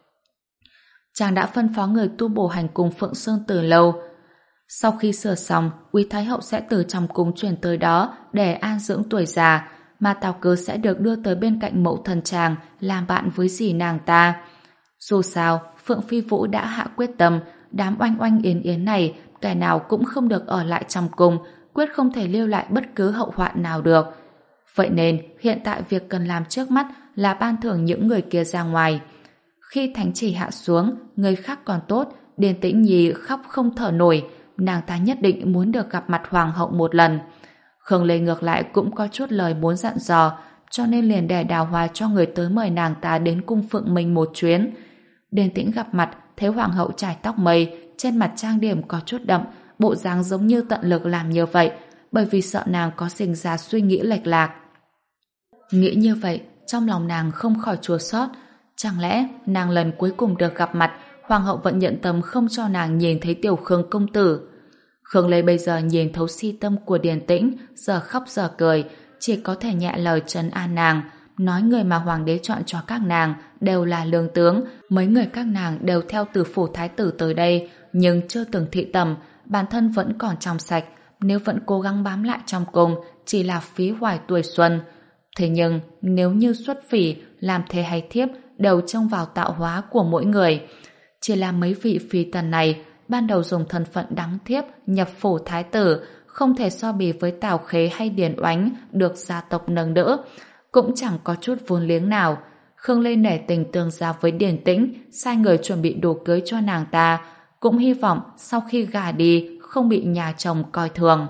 Chàng đã phân phó người tu bổ hành cung Phượng Sơn từ lâu. Sau khi sửa xong, Quý Thái Hậu sẽ từ trong cung chuyển tới đó để an dưỡng tuổi già, mà Tào Cơ sẽ được đưa tới bên cạnh mẫu thân chàng làm bạn với dì nàng ta. Dù sao, Phượng Phi Vũ đã hạ quyết tâm, đám oanh oanh yến yến này kẻ nào cũng không được ở lại trong cung, quyết không thể lưu lại bất cứ hậu hoạn nào được. Vậy nên hiện tại việc cần làm trước mắt là ban thưởng những người kia ra ngoài. Khi thánh chỉ hạ xuống, người khác còn tốt, Điền Tĩnh Nhi khóc không thở nổi, nàng ta nhất định muốn được gặp mặt hoàng hậu một lần. Khương Lê ngược lại cũng có chút lời muốn dặn dò, cho nên liền đè Đào Hoa cho người tới mời nàng ta đến cung Phượng Minh một chuyến. Điền Tĩnh gặp mặt thấy hoàng hậu trải tóc mây, trên mặt trang điểm có chút đậm, bộ dáng giống như tận lực làm như vậy, bởi vì sợ nàng có sinh ra suy nghĩ lệch lạc. Nghĩ như vậy, trong lòng nàng không khỏi chua xót. Chẳng lẽ nàng lần cuối cùng được gặp mặt, hoàng hậu vẫn nhận tâm không cho nàng nhìn thấy tiểu Khương công tử? Khương Lê bây giờ nhìn thấu si tâm của Điền Tĩnh, giờ khóc giờ cười, chỉ có thể nhẹ lời trấn an nàng, nói người mà hoàng đế chọn cho các nàng đều là lương tướng, mấy người các nàng đều theo từ phủ thái tử tới đây, nhưng chưa từng thị tầm, bản thân vẫn còn trong sạch, nếu vẫn cố gắng bám lại trong cung, chỉ là phí hoài tuổi xuân. Thế nhưng, nếu như xuất phỉ, làm thế hay thiếp, đều trông vào tạo hóa của mỗi người. Chỉ là mấy vị phi tần này, ban đầu dùng thân phận đắng thiếp nhập phủ thái tử, không thể so bì với Tào Khế hay Điền Oánh được gia tộc nâng đỡ, cũng chẳng có chút vốn liếng nào. Khương Lê nể tình tương giao với Điền Tĩnh, sai người chuẩn bị đồ cưới cho nàng ta, cũng hy vọng sau khi gả đi không bị nhà chồng coi thường.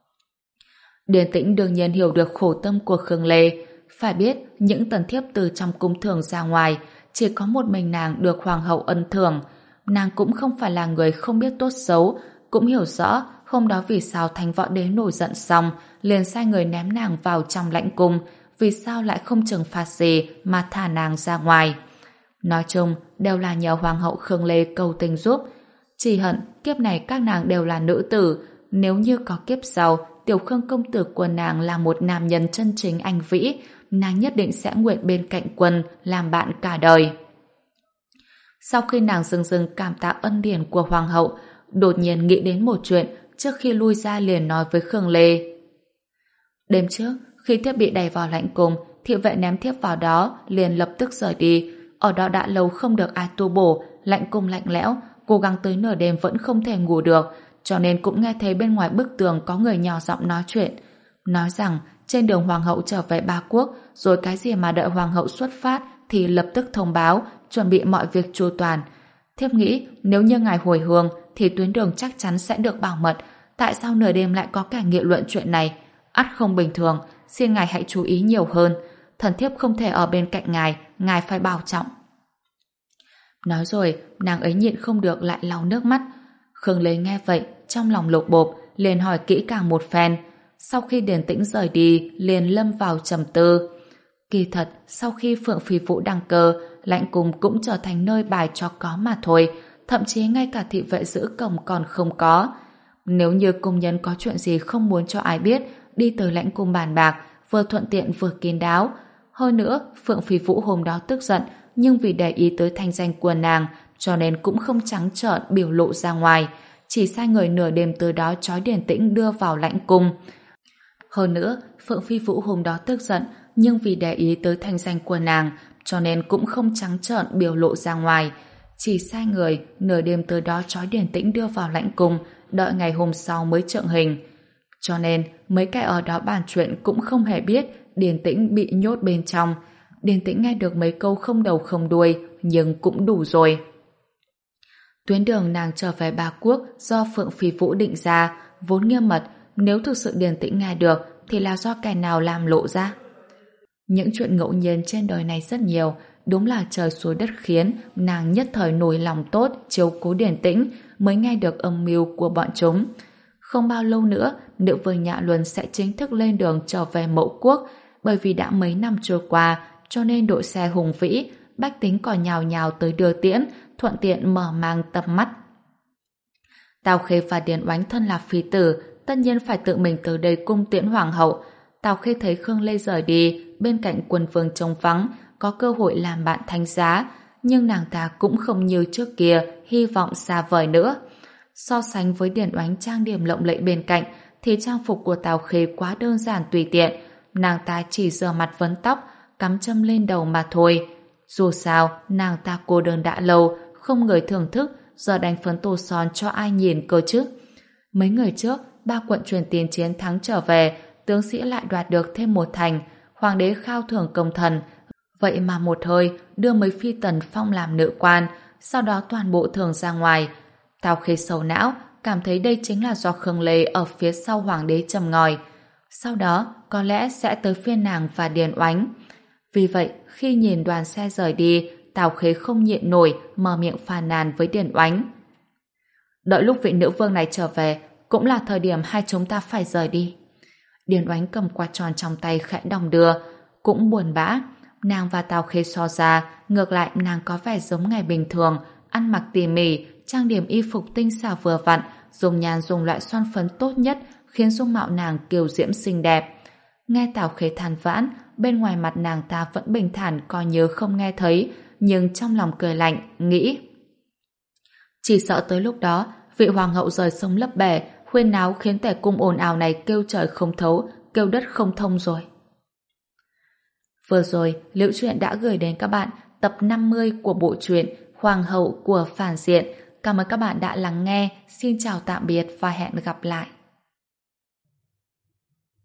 Điền Tĩnh đương nhiên hiểu được khổ tâm của Khương Lê, phải biết những tần thiếp từ trong cung thưởng ra ngoài, chỉ có một mình nàng được hoàng hậu ân thưởng. Nàng cũng không phải là người không biết tốt xấu, cũng hiểu rõ hôm đó vì sao Thánh Võ Đế nổi giận xong liền sai người ném nàng vào trong lãnh cung, vì sao lại không trừng phạt gì mà thả nàng ra ngoài. Nói chung đều là nhờ hoàng hậu Khương Lê cầu tình giúp. Chỉ hận kiếp này các nàng đều là nữ tử, nếu như có kiếp sau tiểu Khương công tử của nàng là một nam nhân chân chính anh vĩ, nàng nhất định sẽ nguyện bên cạnh quân làm bạn cả đời. Sau khi nàng dưng dưng cảm tạ ân điển của hoàng hậu, đột nhiên nghĩ đến một chuyện, trước khi lui ra liền nói với Khương Lê. Đêm trước, khi thiếp bị đẩy vào lãnh cung, thị vệ ném thiếp vào đó, liền lập tức rời đi. Ở đó đã lâu không được ai tu bổ, lãnh cung lạnh lẽo, cố gắng tới nửa đêm vẫn không thể ngủ được, cho nên cũng nghe thấy bên ngoài bức tường có người nhỏ giọng nói chuyện. Nói rằng trên đường hoàng hậu trở về Ba Quốc, rồi cái gì mà đợi hoàng hậu xuất phát thì lập tức thông báo, chuẩn bị mọi việc chu toàn. Thiếp nghĩ nếu như ngài hồi hương thì tuyến đường chắc chắn sẽ được bảo mật. Tại sao nửa đêm lại có kẻ nghị luận chuyện này? Ắt không bình thường, xin ngài hãy chú ý nhiều hơn. Thần thiếp không thể ở bên cạnh ngài, ngài phải bảo trọng. Nói rồi, nàng ấy nhịn không được lại lau nước mắt. Khương Lê nghe vậy, trong lòng lục bộp, liền hỏi kỹ càng một phen. Sau khi Điền Tĩnh rời đi, liền lâm vào trầm tư. Kỳ thật, sau khi Phượng Phi Vũ đăng cơ, lãnh cung cũng trở thành nơi bài cho có mà thôi, thậm chí ngay cả thị vệ giữ cổng còn không có. Nếu như công nhân có chuyện gì không muốn cho ai biết, đi tới lãnh cung bàn bạc, vừa thuận tiện vừa kín đáo. Hơn nữa, Phượng Phi Vũ hôm đó tức giận, nhưng vì để ý tới thanh danh của nàng, cho nên cũng không trắng trợn biểu lộ ra ngoài, chỉ sai người nửa đêm từ đó trói Điền Tĩnh đưa vào lãnh cung. Hơn nữa, Phượng Phi Vũ hôm đó tức giận, nhưng vì để ý tới thanh danh của nàng, cho nên cũng không trắng trợn biểu lộ ra ngoài, chỉ sai người nửa đêm từ đó trói Điền Tĩnh đưa vào lãnh cung, đợi ngày hôm sau mới trượng hình. Cho nên, mấy kẻ ở đó bàn chuyện cũng không hề biết Điền Tĩnh bị nhốt bên trong. Điền Tĩnh nghe được mấy câu không đầu không đuôi, nhưng cũng đủ rồi. Tuyến đường nàng trở về Ba Quốc do Phượng Phi Vũ định ra, vốn nghiêm mật, nếu thực sự Điền Tĩnh nghe được thì là do kẻ nào làm lộ ra. Những chuyện ngẫu nhiên trên đời này rất nhiều, đúng là trời xui đất khiến nàng nhất thời nổi lòng tốt chiếu cố Điền Tĩnh mới nghe được âm mưu của bọn chúng. Không bao lâu nữa, nữ vương Nhã Luân sẽ chính thức lên đường trở về Mậu Quốc, bởi vì đã mấy năm trôi qua, cho nên đội xe hùng vĩ, bách tính còn nhào nhào tới đưa tiễn, thuận tiện mở mang tầm mắt. Tào Khê và Điền Oánh thân là phi tử, tất nhiên phải tự mình tới đây cung tiễn hoàng hậu. Tào Khê thấy Khương Lê rời đi, bên cạnh quân vương trống vắng, có cơ hội làm bạn thánh giá, nhưng nàng ta cũng không như trước kia hy vọng xa vời nữa. So sánh với Điền Oánh trang điểm lộng lẫy bên cạnh, thì trang phục của Tào Khê quá đơn giản tùy tiện, nàng ta chỉ rửa mặt vấn tóc, cắm châm lên đầu mà thôi. Dù sao, nàng ta cô đơn đã lâu, không người thưởng thức, giờ đánh phấn tô son cho ai nhìn cơ chứ. Mấy người trước, ba quận truyền tiền chiến thắng trở về, tướng sĩ lại đoạt được thêm một thành, hoàng đế khao thưởng công thần, vậy mà một hơi đưa mấy phi tần phong làm nữ quan, sau đó toàn bộ thưởng ra ngoài. Tào Khê sầu não, cảm thấy đây chính là do Khương Lê ở phía sau hoàng đế châm ngòi. Sau đó, có lẽ sẽ tới phiên nàng và Điền Oánh. Vì vậy, khi nhìn đoàn xe rời đi, Tào Khê không nhịn nổi, mở miệng phàn nàn với Điền Oánh. Đợi lúc vị nữ vương này trở về, cũng là thời điểm hai chúng ta phải rời đi. Điền Oánh cầm quạt tròn trong tay khẽ đong đưa, cũng buồn bã. Nàng và Tào Khê so ra, ngược lại nàng có vẻ giống ngày bình thường, ăn mặc tỉ mỉ, trang điểm y phục tinh xảo vừa vặn, dùng nhàn dùng loại son phấn tốt nhất, khiến dung mạo nàng kiều diễm xinh đẹp. Nghe Tào Khê than vãn, bên ngoài mặt nàng ta vẫn bình thản coi như không nghe thấy, nhưng trong lòng cười lạnh, nghĩ: chỉ sợ tới lúc đó, vị hoàng hậu rời sông lấp bể, huyên náo khiến tể cung ồn ào này kêu trời không thấu, kêu đất không thông rồi. Vừa rồi, Liễu Chuyện đã gửi đến các bạn tập năm mươi của bộ truyện Hoàng hậu của Phản Diện. Cảm ơn các bạn đã lắng nghe. Xin chào tạm biệt và hẹn gặp lại.